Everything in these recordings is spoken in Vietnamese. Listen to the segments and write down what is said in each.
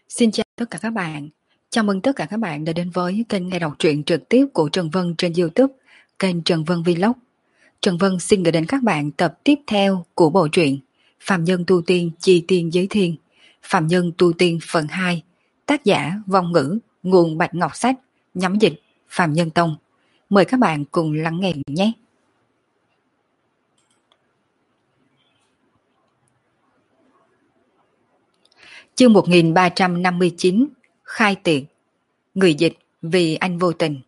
Xin chào tất cả các bạn. Chào mừng tất cả các bạn đã đến với kênh nghe đọc truyện trực tiếp của Trần Vân trên YouTube, kênh Trần Vân Vlog. Trần Vân xin gửi đến các bạn tập tiếp theo của bộ truyện Phạm Nhân Tu Tiên Chi Tiên Giới Thiên, Phạm Nhân Tu Tiên phần 2, tác giả Vong Ngữ, nguồn Bạch Ngọc Sách, nhóm dịch Phạm Nhân Tông. Mời các bạn cùng lắng nghe nhé. Chương 1359, Khai Tiệc. Người dịch Vì Anh Vô Tình.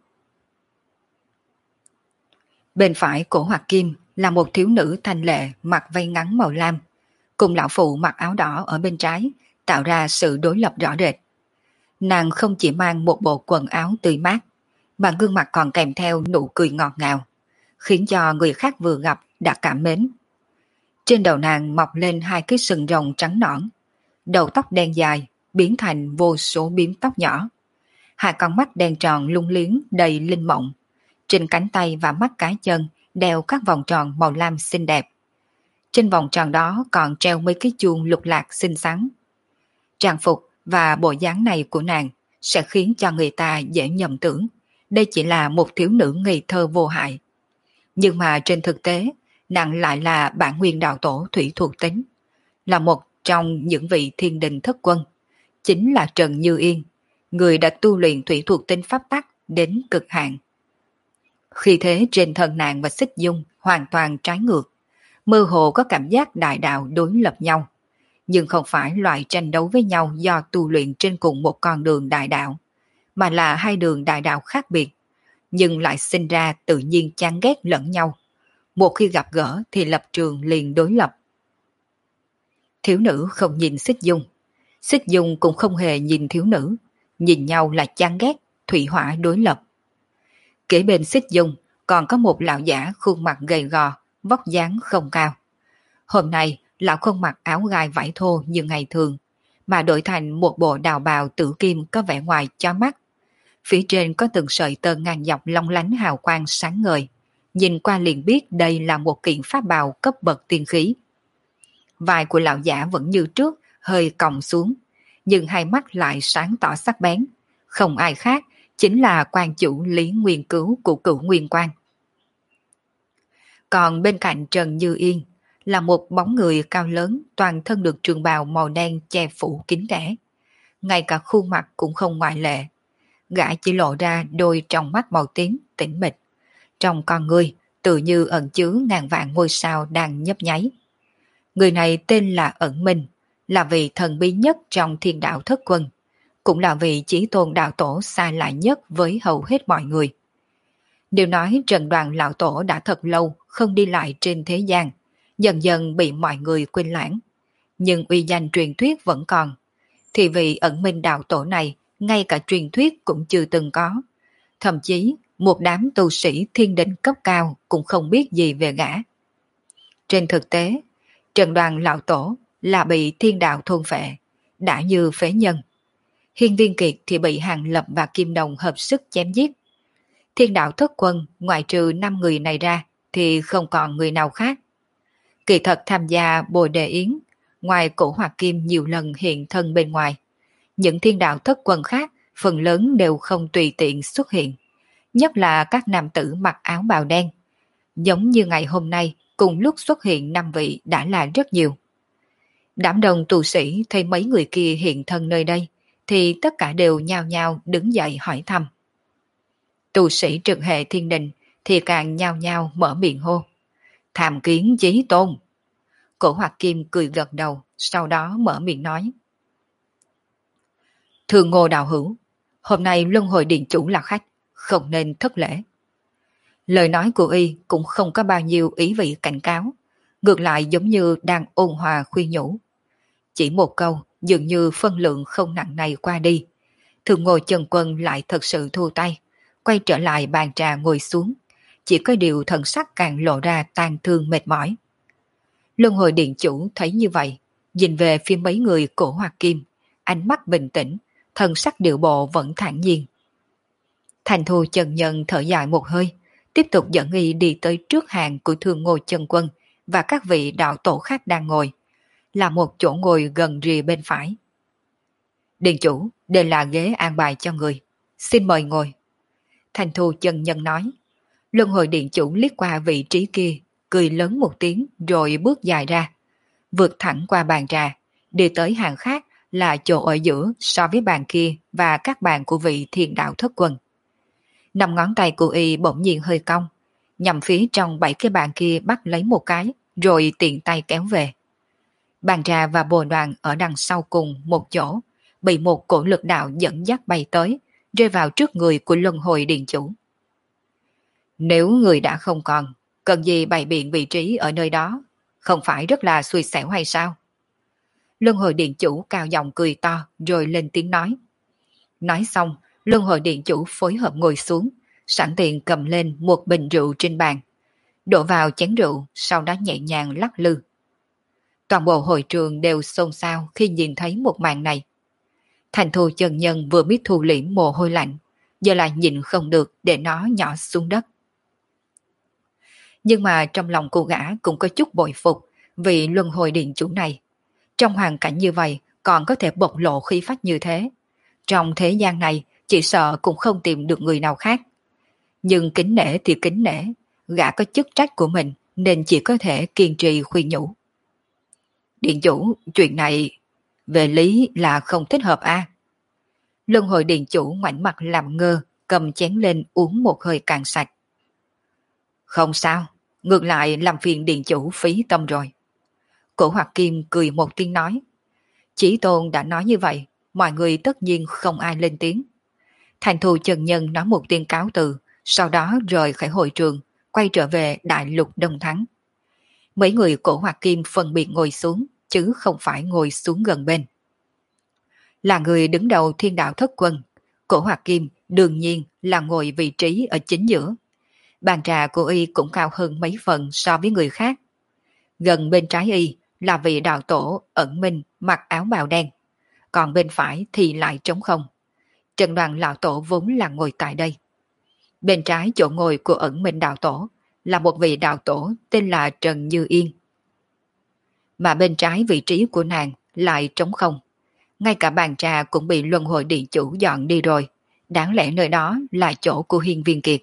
Bên phải cổ Hoạt Kim là một thiếu nữ thanh lệ mặc vây ngắn màu lam, cùng lão phụ mặc áo đỏ ở bên trái, tạo ra sự đối lập rõ rệt. Nàng không chỉ mang một bộ quần áo tươi mát, mà gương mặt còn kèm theo nụ cười ngọt ngào, khiến cho người khác vừa gặp đã cảm mến. Trên đầu nàng mọc lên hai cái sừng rồng trắng nõn, đầu tóc đen dài biến thành vô số bím tóc nhỏ, hai con mắt đen tròn lung liếng đầy linh mộng. Trên cánh tay và mắt cá chân đeo các vòng tròn màu lam xinh đẹp. Trên vòng tròn đó còn treo mấy cái chuông lục lạc xinh xắn. Trang phục và bộ dáng này của nàng sẽ khiến cho người ta dễ nhầm tưởng đây chỉ là một thiếu nữ ngây thơ vô hại. Nhưng mà trên thực tế, nàng lại là bản nguyên đạo tổ thủy thuộc tính, là một trong những vị thiên đình thất quân, chính là Trần Như Yên, người đã tu luyện thủy thuộc tính pháp tắc đến cực hạn. Khi thế trên thân nàng và Xích Dung hoàn toàn trái ngược, mơ hồ có cảm giác đại đạo đối lập nhau, nhưng không phải loại tranh đấu với nhau do tu luyện trên cùng một con đường đại đạo, mà là hai đường đại đạo khác biệt, nhưng lại sinh ra tự nhiên chán ghét lẫn nhau. Một khi gặp gỡ thì lập trường liền đối lập. Thiếu nữ không nhìn Xích Dung cũng không hề nhìn thiếu nữ, nhìn nhau là chán ghét, thủy hỏa đối lập. Kế bên Xích Dung còn có một lão giả khuôn mặt gầy gò, vóc dáng không cao. Hôm nay lão không mặc áo gai vải thô như ngày thường, mà đổi thành một bộ đào bào tử kim có vẻ ngoài chói mắt. Phía trên có từng sợi tơ ngang dọc long lánh hào quang sáng ngời, nhìn qua liền biết đây là một kiện pháp bào cấp bậc tiên khí. Vai của lão giả vẫn như trước, hơi còng xuống, nhưng hai mắt lại sáng tỏ sắc bén, không ai khác chính là quan chủ Lý Nguyên Cứu của Cửu Nguyên Quan. Còn bên cạnh Trần Như Yên là một bóng người cao lớn, toàn thân được trường bào màu đen che phủ kín kẽ. Ngay cả khuôn mặt cũng không ngoại lệ. Gã chỉ lộ ra đôi tròng mắt màu tím tĩnh mịch. Trong con người tự như ẩn chứa ngàn vạn ngôi sao đang nhấp nháy. Người này tên là Ẩn Minh, là vị thần bí nhất trong thiên đạo thất quân, cũng là vị chí tôn đạo tổ xa lạ nhất với hầu hết mọi người. Điều nói Trần Đoàn lão tổ đã thật lâu không đi lại trên thế gian, dần dần bị mọi người quên lãng. Nhưng uy danh truyền thuyết vẫn còn, thì vị Ẩn Minh đạo tổ này ngay cả truyền thuyết cũng chưa từng có. Thậm chí một đám tu sĩ thiên đình cấp cao cũng không biết gì về gã. Trên thực tế, Trần Đoàn lão tổ là bị thiên đạo thôn phệ, đã như phế nhân. Hiên Viên Kiệt thì bị Hàng Lập và Kim Đồng hợp sức chém giết. Thiên đạo thất quân ngoại trừ 5 người này ra thì không còn người nào khác. Kỳ thật tham gia Bồ Đề Yến, ngoài cổ Hoạt Kim nhiều lần hiện thân bên ngoài, những thiên đạo thất quân khác phần lớn đều không tùy tiện xuất hiện, nhất là các nam tử mặc áo bào đen. Giống như ngày hôm nay cùng lúc xuất hiện 5 vị đã là rất nhiều. Đám đông tu sĩ thấy mấy người kia hiện thân nơi đây thì tất cả đều nhao nhao đứng dậy hỏi thăm. Tu sĩ trực hệ thiên đình thì càng nhao nhao mở miệng hô: Tham kiến chí tôn. Cổ Hoạt Kim cười gật đầu, sau đó mở miệng nói: Thưa Ngô đạo hữu, hôm nay Luân Hồi Điện chủ là khách, không nên thất lễ. Lời nói của y cũng không có bao nhiêu ý vị cảnh cáo, ngược lại giống như đang ôn hòa khuyên nhủ. Chỉ một câu dường như phân lượng không nặng này qua đi, Thường Ngô Chân Quân lại thật sự thu tay, quay trở lại bàn trà ngồi xuống, chỉ có điều thần sắc càng lộ ra tang thương mệt mỏi. Luân Hồi Điện chủ thấy như vậy, nhìn về phía mấy người cổ Hoạt Kim, ánh mắt bình tĩnh, thần sắc điệu bộ vẫn thản nhiên. Thành Thu Chân Nhân thở dài một hơi, tiếp tục dẫn y đi tới trước hàng của Thường Ngô Chân Quân và các vị đạo tổ khác đang ngồi, là một chỗ ngồi gần rìa bên phải. Điện chủ, đây là ghế an bài cho người. Xin mời ngồi. Thanh Thu chân nhân nói. Luân hồi điện chủ liếc qua vị trí kia, cười lớn một tiếng rồi bước dài ra. Vượt thẳng qua bàn trà, đi tới hàng khác là chỗ ở giữa so với bàn kia và các bàn của vị thiên đạo thất quân. 5 ngón tay của y bỗng nhiên hơi cong, nhằm phía trong 7 cái bàn kia bắt lấy một cái, rồi tiện tay kéo về. Bàn trà và bồ đoàn ở đằng sau cùng một chỗ, bị một cổ lực đạo dẫn dắt bay tới, rơi vào trước người của luân hồi điện chủ. Nếu người đã không còn, cần gì bày biện vị trí ở nơi đó, không phải rất là xui xẻo hay sao? Luân hồi điện chủ cao giọng cười to rồi lên tiếng nói. Nói xong, luân hồi điện chủ phối hợp ngồi xuống, sẵn tiện cầm lên một bình rượu trên bàn, đổ vào chén rượu, sau đó nhẹ nhàng lắc lư. Toàn bộ hội trường đều xôn xao khi nhìn thấy một màn này. Thành Thu chân nhân vừa biết thu liễm mồ hôi lạnh, giờ lại nhịn không được để nó nhỏ xuống đất. Nhưng mà trong lòng cô gã cũng có chút bội phục vì luân hồi điện chủ này. Trong hoàn cảnh như vậy còn có thể bộc lộ khí phách như thế. Trong thế gian này chỉ sợ cũng không tìm được người nào khác. Nhưng kính nể thì kính nể, gã có chức trách của mình nên chỉ có thể kiên trì khuyên nhủ. Điện chủ, chuyện này về lý là không thích hợp a. Luân hồi điện chủ ngoảnh mặt làm ngơ, cầm chén lên uống một hơi cạn sạch. Không sao, ngược lại làm phiền điện chủ phí tâm rồi. Cổ Hoạt Kim cười một tiếng nói. Chí Tôn đã nói như vậy, mọi người tất nhiên không ai lên tiếng. Thành Thù chân nhân nói một tiếng cáo từ, sau đó rời khỏi hội trường, quay trở về đại lục Đông Thắng. Mấy người Cổ Hoạt Kim phân biệt ngồi xuống, chứ không phải ngồi xuống gần bên. Là người đứng đầu thiên đạo thất quân, Cổ Hoạt Kim đương nhiên là ngồi vị trí ở chính giữa. Bàn trà của y cũng cao hơn mấy phần so với người khác. Gần bên trái y là vị đạo tổ ẩn minh mặc áo bào đen, còn bên phải thì lại trống không. Trần Đoàn lão tổ vốn là ngồi tại đây. Bên trái chỗ ngồi của ẩn minh đạo tổ là một vị đạo tổ tên là Trần Như Yên. Mà bên trái vị trí của nàng lại trống không. Ngay cả bàn trà cũng bị luân hồi điện chủ dọn đi rồi. Đáng lẽ nơi đó là chỗ của Hiên Viên Kiệt.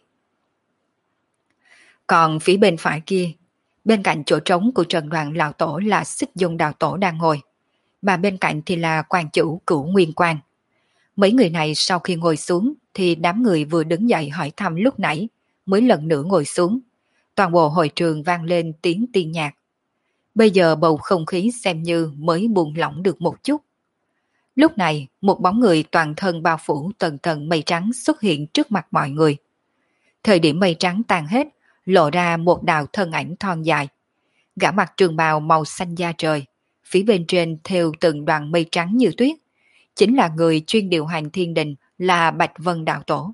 Còn phía bên phải kia, bên cạnh chỗ trống của Trần Đoàn lão tổ là Xích Dung đạo tổ đang ngồi. Mà bên cạnh thì là quan chủ Cửu Nguyên Quang. Mấy người này sau khi ngồi xuống thì đám người vừa đứng dậy hỏi thăm lúc nãy mới lần nữa ngồi xuống. Toàn bộ hội trường vang lên tiếng tiên nhạc. Bây giờ bầu không khí xem như mới buông lỏng được một chút. Lúc này một bóng người toàn thân bao phủ tầng tầng mây trắng xuất hiện trước mặt mọi người. Thời điểm mây trắng tan hết, lộ ra một đạo thân ảnh thon dài. Gã mặc trường bào màu xanh da trời, phía bên trên thêu từng đoàn mây trắng như tuyết. Chính là người chuyên điều hành thiên đình, là Bạch Vân đạo tổ.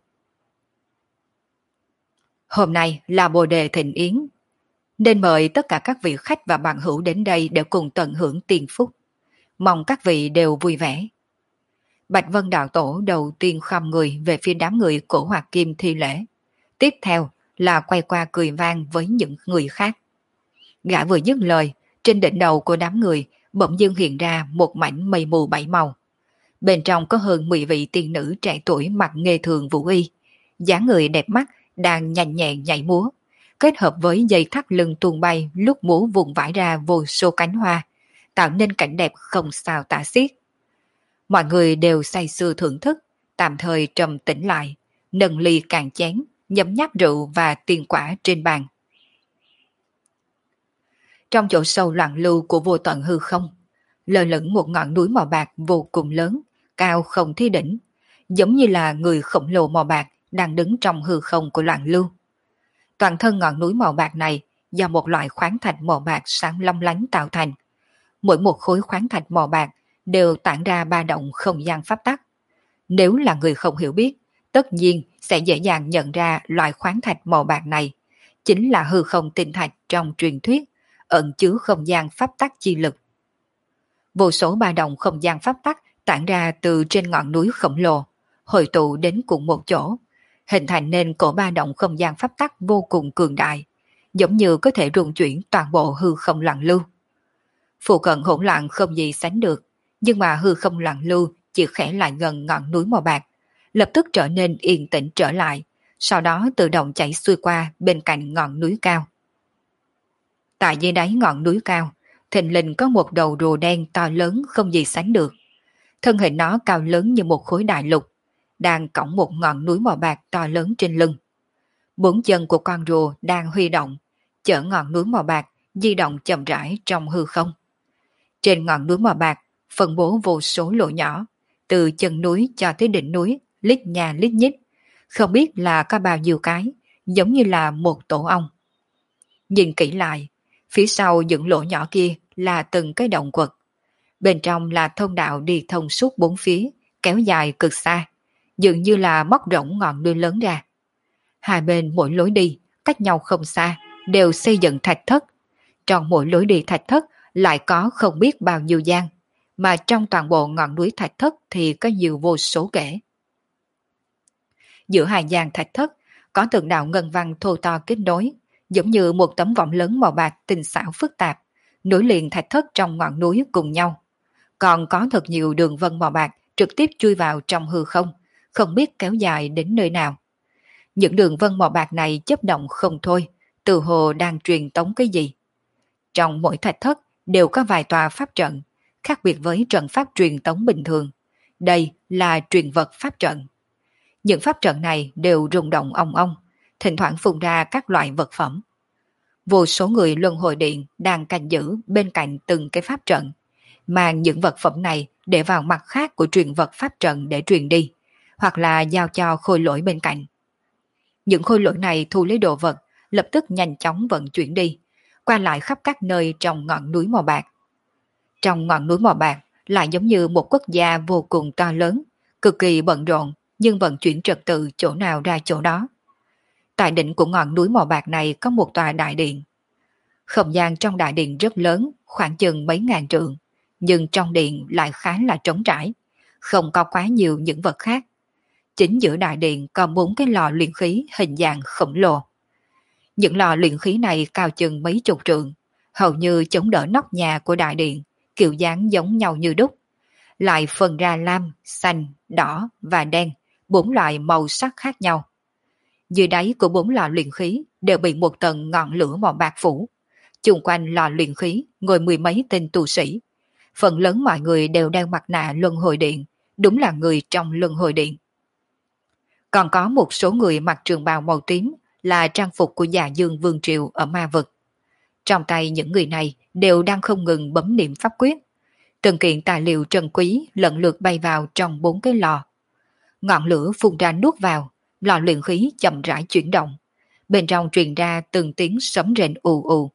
Hôm nay là Bồ Đề Thịnh Yến, nên mời tất cả các vị khách và bạn hữu đến đây để cùng tận hưởng tiền phúc. Mong các vị đều vui vẻ. Bạch Vân đạo tổ đầu tiên khom người về phía đám người Cổ Hoạt Kim thi lễ. Tiếp theo là quay qua cười vang với những người khác. Gã vừa dứt lời, trên đỉnh đầu của đám người bỗng dưng hiện ra một mảnh mây mù bảy màu. Bên trong có hơn 10 vị tiên nữ trẻ tuổi mặc nghề thường vũ y, dáng người đẹp mắt đang nhanh nhẹn nhảy múa, kết hợp với dây thắt lưng tuôn bay lúc múa vùng vãi ra vô số cánh hoa, tạo nên cảnh đẹp không sao tả xiết. Mọi người đều say sưa thưởng thức, tạm thời trầm tĩnh lại, nâng ly cạn chén, nhấm nháp rượu và tiền quả trên bàn. Trong chỗ sâu loạn lưu của vô tận hư không, lơ lửng một ngọn núi màu bạc vô cùng lớn, cao không thấy đỉnh, giống như là người khổng lồ màu bạc đang đứng trong hư không của loạn lưu. Toàn thân ngọn núi màu bạc này do một loại khoáng thạch màu bạc sáng long lánh tạo thành. Mỗi một khối khoáng thạch màu bạc đều tản ra ba động không gian pháp tắc. Nếu là người không hiểu biết, tất nhiên sẽ dễ dàng nhận ra loại khoáng thạch màu bạc này chính là hư không tinh thạch trong truyền thuyết, ẩn chứa không gian pháp tắc chi lực. Vô số ba động không gian pháp tắc tản ra từ trên ngọn núi khổng lồ, hội tụ đến cùng một chỗ, hình thành nên cổ ba động không gian pháp tắc vô cùng cường đại, giống như có thể rung chuyển toàn bộ hư không loạn lưu. Phụ cận hỗn loạn không gì sánh được, nhưng mà hư không loạn lưu chỉ khẽ lại gần ngọn núi màu bạc, lập tức trở nên yên tĩnh trở lại, sau đó tự động chạy xuôi qua bên cạnh ngọn núi cao. Tại dưới đáy ngọn núi cao, thình lình có một đầu rùa đen to lớn không gì sánh được. Thân hình nó cao lớn như một khối đại lục, đang cõng một ngọn núi màu bạc to lớn trên lưng. Bốn chân của con rùa đang huy động, chở ngọn núi màu bạc di động chậm rãi trong hư không. Trên ngọn núi màu bạc phân bố vô số lỗ nhỏ, từ chân núi cho tới đỉnh núi, lít nhà lít nhít, không biết là có bao nhiêu cái, giống như là một tổ ong. Nhìn kỹ lại, phía sau những lỗ nhỏ kia là từng cái động quật. Bên trong là thông đạo đi thông suốt bốn phía, kéo dài cực xa, dường như là móc rỗng ngọn núi lớn ra. Hai bên mỗi lối đi, cách nhau không xa, đều xây dựng thạch thất. Trong mỗi lối đi thạch thất lại có không biết bao nhiêu gian, mà trong toàn bộ ngọn núi thạch thất thì có nhiều vô số kể. Giữa hai gian thạch thất có từng đạo ngân văn thô to kết nối, giống như một tấm vọng lớn màu bạc tinh xảo phức tạp, nối liền thạch thất trong ngọn núi cùng nhau. Còn có thật nhiều đường vân màu bạc trực tiếp chui vào trong hư không, không biết kéo dài đến nơi nào. Những đường vân màu bạc này chớp động không thôi, từ hồ đang truyền tống cái gì. Trong mỗi thạch thất đều có vài tòa pháp trận, khác biệt với trận pháp truyền tống bình thường. Đây là truyền vật pháp trận. Những pháp trận này đều rung động ong ong, thỉnh thoảng phun ra các loại vật phẩm. Vô số người luân hồi điện đang canh giữ bên cạnh từng cái pháp trận, mang những vật phẩm này để vào mặt khác của truyền vật pháp trận để truyền đi, hoặc là giao cho khôi lỗi bên cạnh. Những khôi lỗi này thu lấy đồ vật, lập tức nhanh chóng vận chuyển đi, qua lại khắp các nơi trong ngọn núi màu bạc. Trong ngọn núi màu bạc lại giống như một quốc gia vô cùng to lớn, cực kỳ bận rộn, nhưng vận chuyển trật tự chỗ nào ra chỗ đó. Tại đỉnh của ngọn núi màu bạc này có một tòa đại điện. Không gian trong đại điện rất lớn, khoảng chừng mấy ngàn trượng, nhưng trong điện lại khá là trống trải, không có quá nhiều những vật khác. Chính giữa đại điện có 4 cái lò luyện khí hình dạng khổng lồ. Những lò luyện khí này cao chừng mấy chục trượng, hầu như chống đỡ nóc nhà của đại điện, kiểu dáng giống nhau như đúc. Lại phân ra lam, xanh, đỏ và đen, 4 loại màu sắc khác nhau. Dưới đáy của 4 lò luyện khí đều bị một tầng ngọn lửa màu bạc phủ. Chung quanh lò luyện khí ngồi mười mấy tên tu sĩ. Phần lớn mọi người đều đeo mặt nạ luân hồi điện, đúng là người trong luân hồi điện. Còn có một số người mặc trường bào màu tím là trang phục của Dạ Dương Vương Triều ở ma vực. Trong tay những người này đều đang không ngừng bấm niệm pháp quyết. Từng kiện tài liệu trân quý lần lượt bay vào trong 4 cái lò. Ngọn lửa phun ra nuốt vào, lò luyện khí chậm rãi chuyển động. Bên trong truyền ra từng tiếng sấm rền ù ù.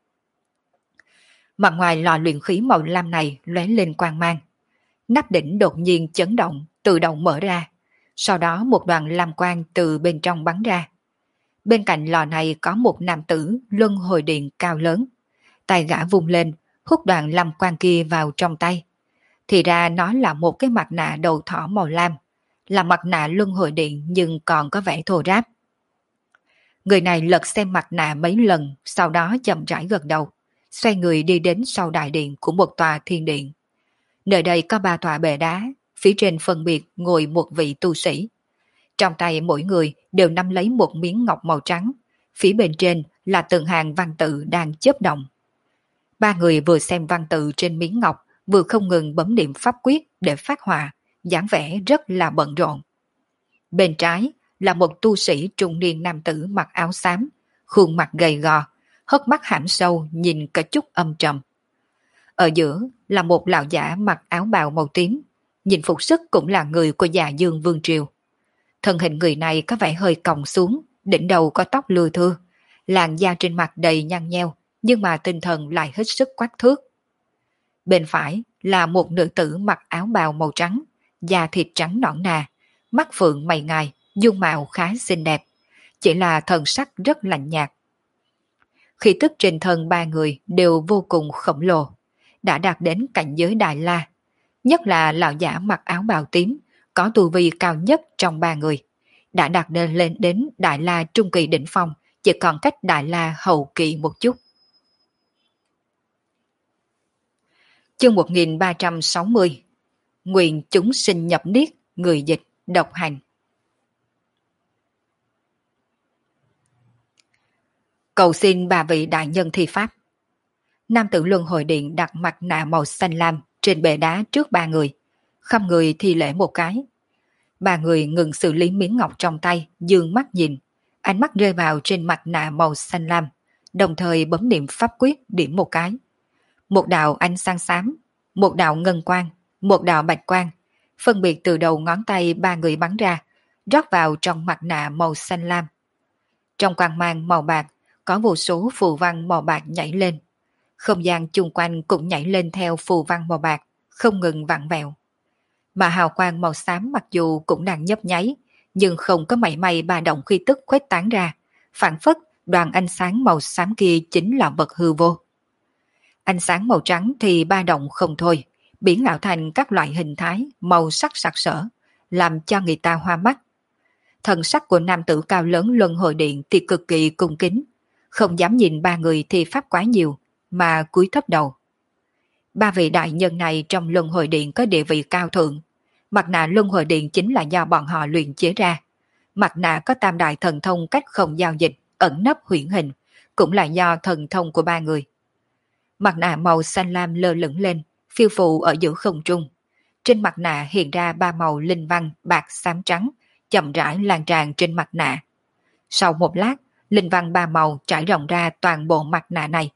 Mặt ngoài lò luyện khí màu lam này lóe lên quang mang. Nắp đỉnh đột nhiên chấn động, tự động mở ra. Sau đó một đoàn lam quang từ bên trong bắn ra. Bên cạnh lò này có một nam tử luân hồi điện cao lớn. Tay gã vung lên, hút đoàn lam quang kia vào trong tay. Thì ra nó là một cái mặt nạ đầu thỏ màu lam. Là mặt nạ luân hồi điện nhưng còn có vẻ thô ráp. Người này lật xem mặt nạ mấy lần, sau đó chậm rãi gật đầu, xoay người đi đến sau đại điện của một tòa thiên điện. Nơi đây có 3 tòa bệ đá, phía trên phân biệt ngồi một vị tu sĩ. Trong tay mỗi người đều nắm lấy một miếng ngọc màu trắng, phía bên trên là từng hàng văn tự đang chớp động. 3 người vừa xem văn tự trên miếng ngọc, vừa không ngừng bấm niệm pháp quyết để phát họa, dáng vẻ rất là bận rộn. Bên trái là một tu sĩ trung niên nam tử mặc áo xám, khuôn mặt gầy gò, hốc mắt hãm sâu nhìn có chút âm trầm. Ở giữa là một lão giả mặc áo bào màu tím, nhìn phục sức cũng là người của Dạ Dương Vương Triều. Thân hình người này có vẻ hơi còng xuống, đỉnh đầu có tóc lưa thưa, làn da trên mặt đầy nhăn nheo, nhưng mà tinh thần lại hết sức quắc thước. Bên phải là một nữ tử mặc áo bào màu trắng, da thịt trắng nõn nà, mắt phượng mày ngài, dung mạo khá xinh đẹp, chỉ là thần sắc rất lạnh nhạt. Khí tức trên thân 3 người đều vô cùng khổng lồ, đã đạt đến cảnh giới Đại La. Nhất là lão giả mặc áo bào tím, có tu vi cao nhất trong 3 người, đã đạt lên đến Đại La trung kỳ đỉnh phong, chỉ còn cách Đại La hậu kỳ một chút. Chương 1360. nguyện chúng sinh nhập niết, người dịch, độc hành. Cầu xin bà vị đại nhân thi pháp. Nam tử luân hồi điện đặt mặt nạ màu xanh lam trên bệ đá trước ba người, khom người thi lễ một cái. Ba người ngừng xử lý miếng ngọc trong tay, dương mắt nhìn, ánh mắt rơi vào trên mặt nạ màu xanh lam, đồng thời bấm niệm pháp quyết điểm một cái. Một đạo ánh sáng xám, một đạo ngân quang, một đạo bạch quang, phân biệt từ đầu ngón tay ba người bắn ra, rót vào trong mặt nạ màu xanh lam. Trong quang mang màu bạc, có vô số phù văn màu bạc nhảy lên. Không gian chung quanh cũng nhảy lên theo phù văn màu bạc, không ngừng vặn vẹo. Mà hào quang màu xám mặc dù cũng đang nhấp nháy, nhưng không có mảy may ba động khí tức khuếch tán ra, phản phất đoàn ánh sáng màu xám kia chính là vật hư vô. Ánh sáng màu trắng thì ba động không thôi, biến ảo thành các loại hình thái, màu sắc sặc sỡ, làm cho người ta hoa mắt. Thần sắc của nam tử cao lớn luân hồi điện thì cực kỳ cung kính, không dám nhìn ba người thi pháp quá nhiều, mà cúi thấp đầu. Ba vị đại nhân này trong luân hồi điện có địa vị cao thượng. Mặt nạ luân hồi điện chính là do bọn họ luyện chế ra. Mặt nạ có tam đại thần thông cách không giao dịch, ẩn nấp huyễn hình, cũng là do thần thông của ba người. Mặt nạ màu xanh lam lơ lửng lên, phiêu phù ở giữa không trung. Trên mặt nạ hiện ra ba màu linh văn bạc xám trắng, chậm rãi lan tràn trên mặt nạ. Sau một lát, linh văn ba màu trải rộng ra toàn bộ mặt nạ này.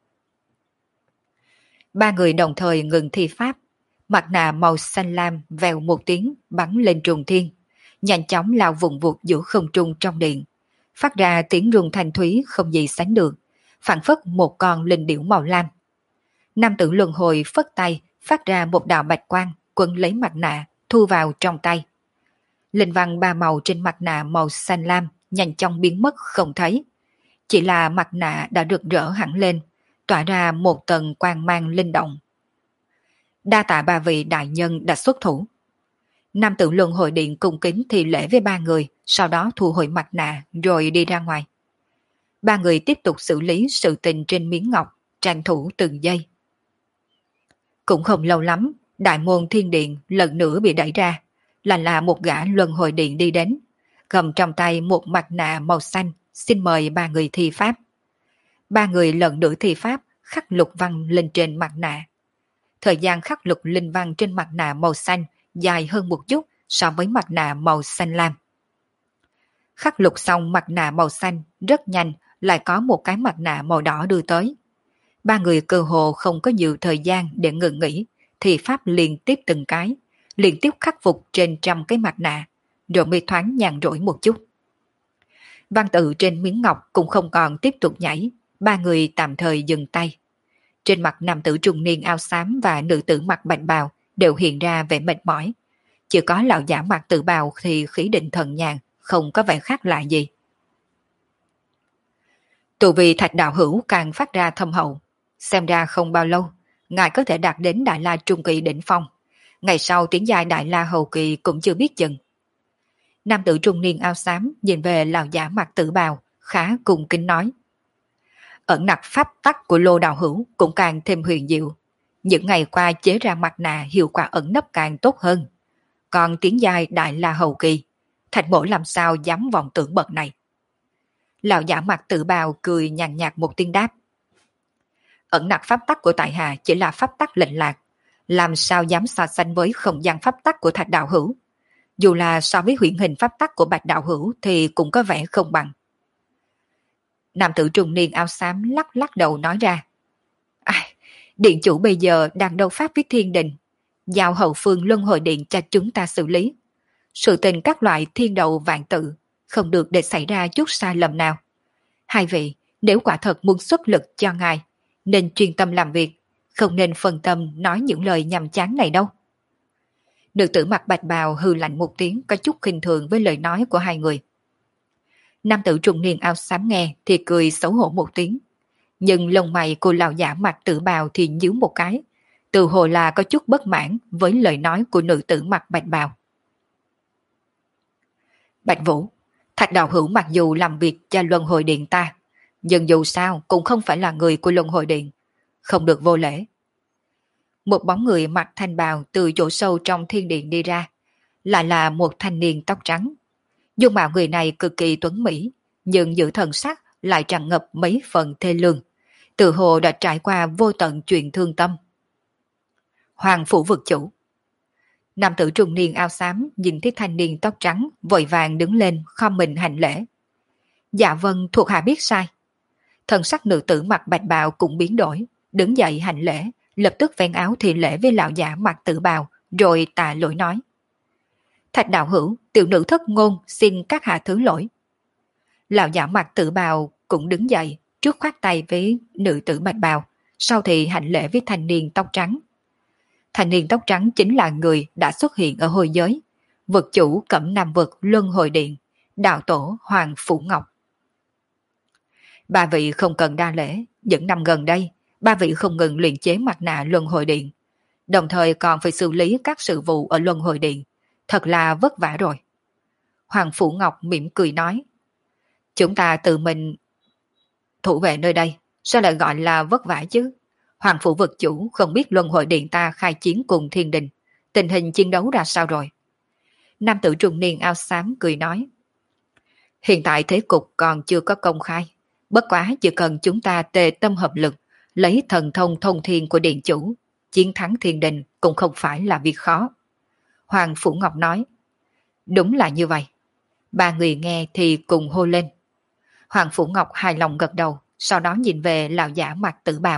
Ba người đồng thời ngừng thi pháp. Mặt nạ màu xanh lam vèo một tiếng bắn lên trùng thiên, nhanh chóng lao vụn vụt giữa không trung trong điện, phát ra tiếng rung thanh thúy không gì sánh được, phảng phất một con linh điểu màu lam. Nam tử luân hồi phất tay, phát ra một đạo bạch quang, quấn lấy mặt nạ, thu vào trong tay. Linh văn ba màu trên mặt nạ màu xanh lam nhanh chóng biến mất không thấy. Chỉ là mặt nạ đã rực rỡ hẳn lên, tỏa ra một tầng quang mang linh động. Đa tạ ba vị đại nhân đã xuất thủ. Nam tử luân hồi điện cung kính thì lễ với ba người, sau đó thu hồi mặt nạ rồi đi ra ngoài. Ba người tiếp tục xử lý sự tình trên miếng ngọc, tranh thủ từng giây. Cũng không lâu lắm, đại môn thiên điện lần nữa bị đẩy ra, là một gã luân hồi điện đi đến, cầm trong tay một mặt nạ màu xanh, xin mời ba người thi pháp. Ba người lần nữa thi pháp, khắc lục văn lên trên mặt nạ. Thời gian khắc lục linh văn trên mặt nạ màu xanh dài hơn một chút so với mặt nạ màu xanh lam. Khắc lục xong mặt nạ màu xanh, rất nhanh lại có một cái mặt nạ màu đỏ đưa tới. Ba người cơ hồ không có nhiều thời gian để ngừng nghỉ, thì pháp liên tiếp từng cái, liên tiếp khắc phục trên trăm cái mặt nạ, rồi mới thoáng nhàn rỗi một chút. Văn tự trên miếng ngọc cũng không còn tiếp tục nhảy, ba người tạm thời dừng tay. Trên mặt nam tử trung niên áo xám và nữ tử mặc bạch bào đều hiện ra vẻ mệt mỏi. Chỉ có lão giả mặc tự bào thì khí định thần nhàn, không có vẻ khác lạ gì. Tu vi Thạch đạo hữu càng phát ra thâm hậu. Xem ra không bao lâu, ngài có thể đạt đến Đại La Trung Kỳ đỉnh phong. Ngày sau tiến giai Đại La Hậu Kỳ cũng chưa biết chừng. Nam tử trung niên áo xám nhìn về lão giả mặc tự bào, khá cung kính nói. Ẩn nặc pháp tắc của Lô đạo hữu cũng càng thêm huyền diệu. Những ngày qua chế ra mặt nạ hiệu quả ẩn nấp càng tốt hơn. Còn tiến giai Đại La Hậu Kỳ, Thạch mổ làm sao dám vọng tưởng bậc này. Lão giả mặt tự bào cười nhàn nhạt một tiếng đáp. Ẩn nặc pháp tắc của tại hạ chỉ là pháp tắc lệnh lạc, làm sao dám so sánh với không gian pháp tắc của Thạch đạo hữu. Dù là so với huyễn hình pháp tắc của Bạch đạo hữu thì cũng có vẻ không bằng. Nam tử trung niên áo xám lắc lắc đầu nói ra. Điện chủ bây giờ đang đấu pháp với thiên đình, giao hậu phương luân hồi điện cho chúng ta xử lý. Sự tình các loại thiên đầu vạn tự, không được để xảy ra chút sai lầm nào. Hai vị, nếu quả thật muốn xuất lực cho ngài, nên chuyên tâm làm việc, không nên phân tâm nói những lời nhằm chán này đâu. Nữ tử mặc bạch bào hừ lạnh một tiếng, có chút khinh thường với lời nói của hai người. Nam tử trung niên áo xám nghe thì cười xấu hổ một tiếng, nhưng lông mày của lão giả mặc tự bào thì nhíu một cái, từ hồ là có chút bất mãn với lời nói của nữ tử mặc bạch bào. Bạch Vũ, Thạch đạo hữu mặc dù làm việc cho luân hồi điện ta, nhưng dù sao cũng không phải là người của luân hồi điện, không được vô lễ. một bóng người mặc thanh bào từ chỗ sâu trong thiên điện đi ra, lại là một thanh niên tóc trắng. Dung mạo người này cực kỳ tuấn mỹ, nhưng giữ thần sắc lại tràn ngập mấy phần thê lương, tự hồ đã trải qua vô tận chuyện thương tâm. Hoàng phủ vực chủ. Nam tử trung niên áo xám nhìn thấy thanh niên tóc trắng vội vàng đứng lên khom mình hành lễ. Dạ vâng, thuộc hạ biết sai. Thần sắc nữ tử mặc bạch bào cũng biến đổi, đứng dậy hành lễ, lập tức vén áo thì lễ với lão giả mặc tử bào, rồi tạ lỗi nói. Thạch đạo hữu, tiểu nữ thất ngôn, xin các hạ thứ lỗi. Lão giả mặc tử bào cũng đứng dậy, trước khoát tay với nữ tử bạch bào, sau thì hành lễ với thanh niên tóc trắng. Thanh niên tóc trắng chính là người đã xuất hiện ở hồi giới, vực chủ Cẩm Nam vực Luân Hồi Điện, đạo tổ Hoàng Phủ Ngọc. Ba vị không cần đa lễ, những năm gần đây, ba vị không ngừng luyện chế mặt nạ Luân Hồi Điện, đồng thời còn phải xử lý các sự vụ ở Luân Hồi Điện, thật là vất vả rồi. Hoàng Phủ Ngọc mỉm cười nói, chúng ta tự mình thủ vệ nơi đây, sao lại gọi là vất vả chứ? Hoàng Phủ vực chủ không biết Luân Hồi Điện ta khai chiến cùng thiên đình, tình hình chiến đấu ra sao rồi? Nam tử trung niên áo xám cười nói, hiện tại thế cục còn chưa có công khai, bất quá chỉ cần chúng ta tề tâm hợp lực, lấy thần thông thông thiên của điện chủ, chiến thắng thiên đình cũng không phải là việc khó. Hoàng Phủ Ngọc nói, đúng là như vậy. Ba người nghe thì cùng hô lên. Hoàng Phủ Ngọc hài lòng gật đầu, sau đó nhìn về lão giả mặc tử bào.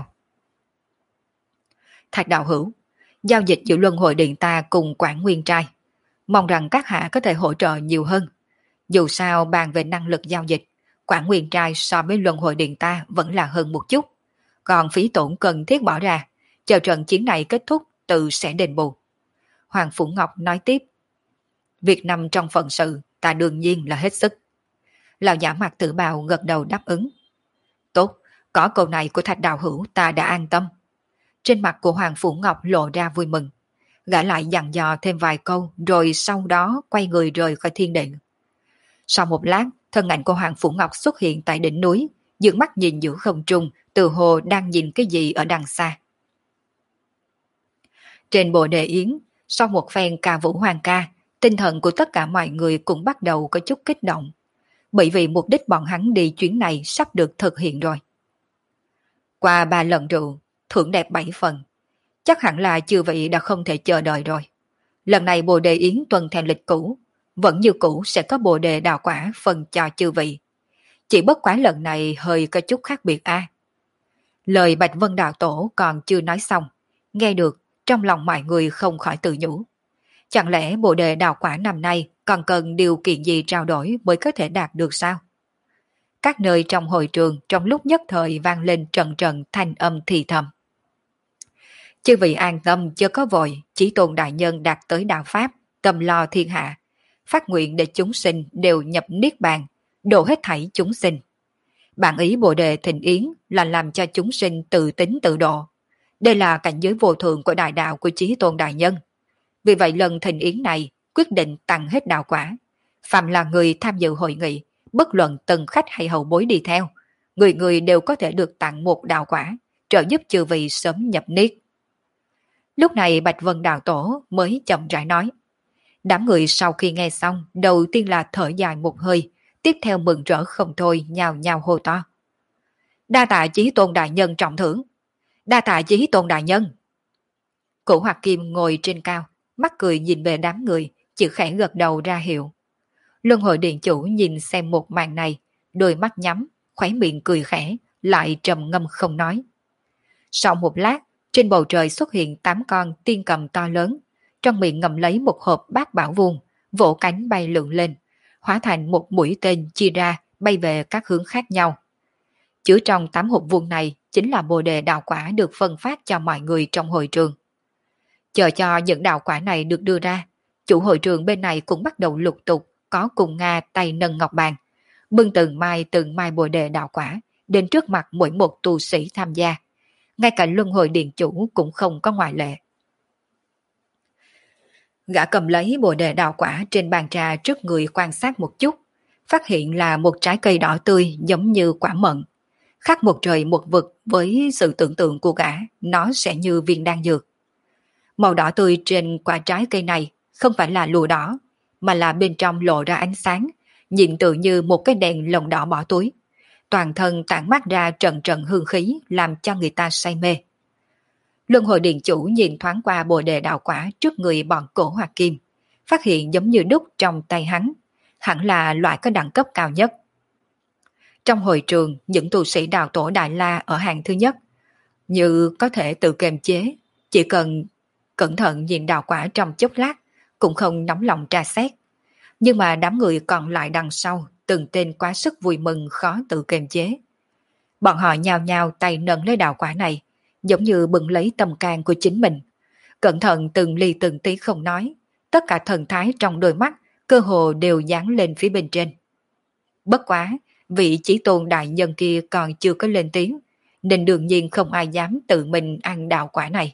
Thạch đạo hữu, giao dịch giữa Luân Hồi Điện ta cùng Quảng Nguyên Trai, mong rằng các hạ có thể hỗ trợ nhiều hơn. Dù sao bàn về năng lực giao dịch, Quảng Nguyên Trai so với Luân Hồi Điện ta vẫn là hơn một chút, còn phí tổn cần thiết bỏ ra, chờ trận chiến này kết thúc tự sẽ đền bù. Hoàng Phủ Ngọc nói tiếp, việc nằm trong phận sự ta đương nhiên là hết sức. Lão giả mặc tử bào gật đầu đáp ứng. Tốt, có câu này của Thạch đạo hữu ta đã an tâm. Trên mặt của Hoàng Phủ Ngọc lộ ra vui mừng, gã lại dặn dò thêm vài câu rồi sau đó quay người rời khỏi thiên điện. Sau một lát, thân ảnh của Hoàng Phủ Ngọc xuất hiện tại đỉnh núi, dương mắt nhìn giữa không trung, từ hồ đang nhìn cái gì ở đằng xa. Trên bồ đề yến, sau một phen ca vũ hoàng ca, tinh thần của tất cả mọi người cũng bắt đầu có chút kích động, bởi vì mục đích bọn hắn đi chuyến này sắp được thực hiện rồi. Qua 3 lần rượu, thưởng đẹp 7 phần, chắc hẳn là chư vị đã không thể chờ đợi rồi. Lần này bồ đề yến tuần theo lịch cũ, vẫn như cũ sẽ có bồ đề đào quả phần cho chư vị. Chỉ bất quá lần này hơi có chút khác biệt a. Lời Bạch Vân đạo tổ còn chưa nói xong, nghe được trong lòng mọi người không khỏi tự nhủ. Chẳng lẽ bồ đề đào quả năm nay còn cần điều kiện gì trao đổi mới có thể đạt được sao? Các nơi trong hội trường trong lúc nhất thời vang lên trận trận thanh âm thì thầm. Chư vị an tâm chưa có vội, Chí Tôn đại nhân đạt tới đạo pháp, tâm lo thiên hạ, phát nguyện để chúng sinh đều nhập niết bàn, độ hết thảy chúng sinh. Bản ý bồ đề thịnh yến là làm cho chúng sinh tự tính tự độ. Đây là cảnh giới vô thượng của đại đạo của Chí Tôn đại nhân. Vì vậy lần thịnh yến này quyết định tặng hết đạo quả. Phạm là người tham dự hội nghị, bất luận từng khách hay hậu bối đi theo, người người đều có thể được tặng một đạo quả, trợ giúp chư vị sớm nhập niết. Lúc này Bạch Vân đạo tổ mới chậm rãi nói. Đám người sau khi nghe xong, đầu tiên là thở dài một hơi, tiếp theo mừng rỡ không thôi, nhào nhào hô to. Đa tạ Chí Tôn đại nhân trọng thưởng. Đa tạ Chí Tôn đại nhân. Cổ Hoạt Kim ngồi trên cao, mắt cười nhìn về đám người, chỉ khẽ gật đầu ra hiệu. Luân Hồi Điện chủ nhìn xem một màn này, đôi mắt nhắm, khóe miệng cười khẽ, lại trầm ngâm không nói. Sau một lát, trên bầu trời xuất hiện 8 con tiên cầm to lớn, trong miệng ngậm lấy một hộp bát bảo vuông, vỗ cánh bay lượn lên, hóa thành một mũi tên chia ra bay về các hướng khác nhau. Chứa trong 8 hộp vuông này chính là bồ đề đạo quả được phân phát cho mọi người trong hội trường. Chờ cho những đạo quả này được đưa ra, chủ hội trường bên này cũng bắt đầu lục tục có cùng Nga tay nâng ngọc bàn, bưng từng mai bồ đề đạo quả đến trước mặt mỗi một tu sĩ tham gia. Ngay cả Luân Hồi Điện chủ cũng không có ngoại lệ. Gã cầm lấy bồ đề đạo quả trên bàn trà trước người quan sát một chút, phát hiện là một trái cây đỏ tươi giống như quả mận. Khác một trời một vực với sự tưởng tượng của gã, nó sẽ như viên đan dược. Màu đỏ tươi trên quả trái cây này không phải là lụa đỏ, mà là bên trong lộ ra ánh sáng, nhìn tự như một cái đèn lồng đỏ bỏ túi. Toàn thân tản mát ra trận trận hương khí làm cho người ta say mê. Luân hồi điện chủ nhìn thoáng qua bồ đề đạo quả trước người bọn Cổ Hoạt Kim, phát hiện giống như đúc trong tay hắn, hẳn là loại có đẳng cấp cao nhất. Trong hội trường, những tu sĩ đạo tổ Đại La ở hàng thứ nhất, như có thể tự kiềm chế, chỉ cần cẩn thận nhìn đạo quả trong chốc lát, cũng không nóng lòng tra xét. Nhưng mà đám người còn lại đằng sau, từng tên quá sức vui mừng khó tự kiềm chế. Bọn họ nhào nhào tay nâng lấy đạo quả này, giống như bừng lấy tâm can của chính mình. Cẩn thận từng ly từng tí không nói, tất cả thần thái trong đôi mắt cơ hồ đều dán lên phía bên trên. Bất quá, vị chỉ tôn đại nhân kia còn chưa có lên tiếng, nên đương nhiên không ai dám tự mình ăn đạo quả này.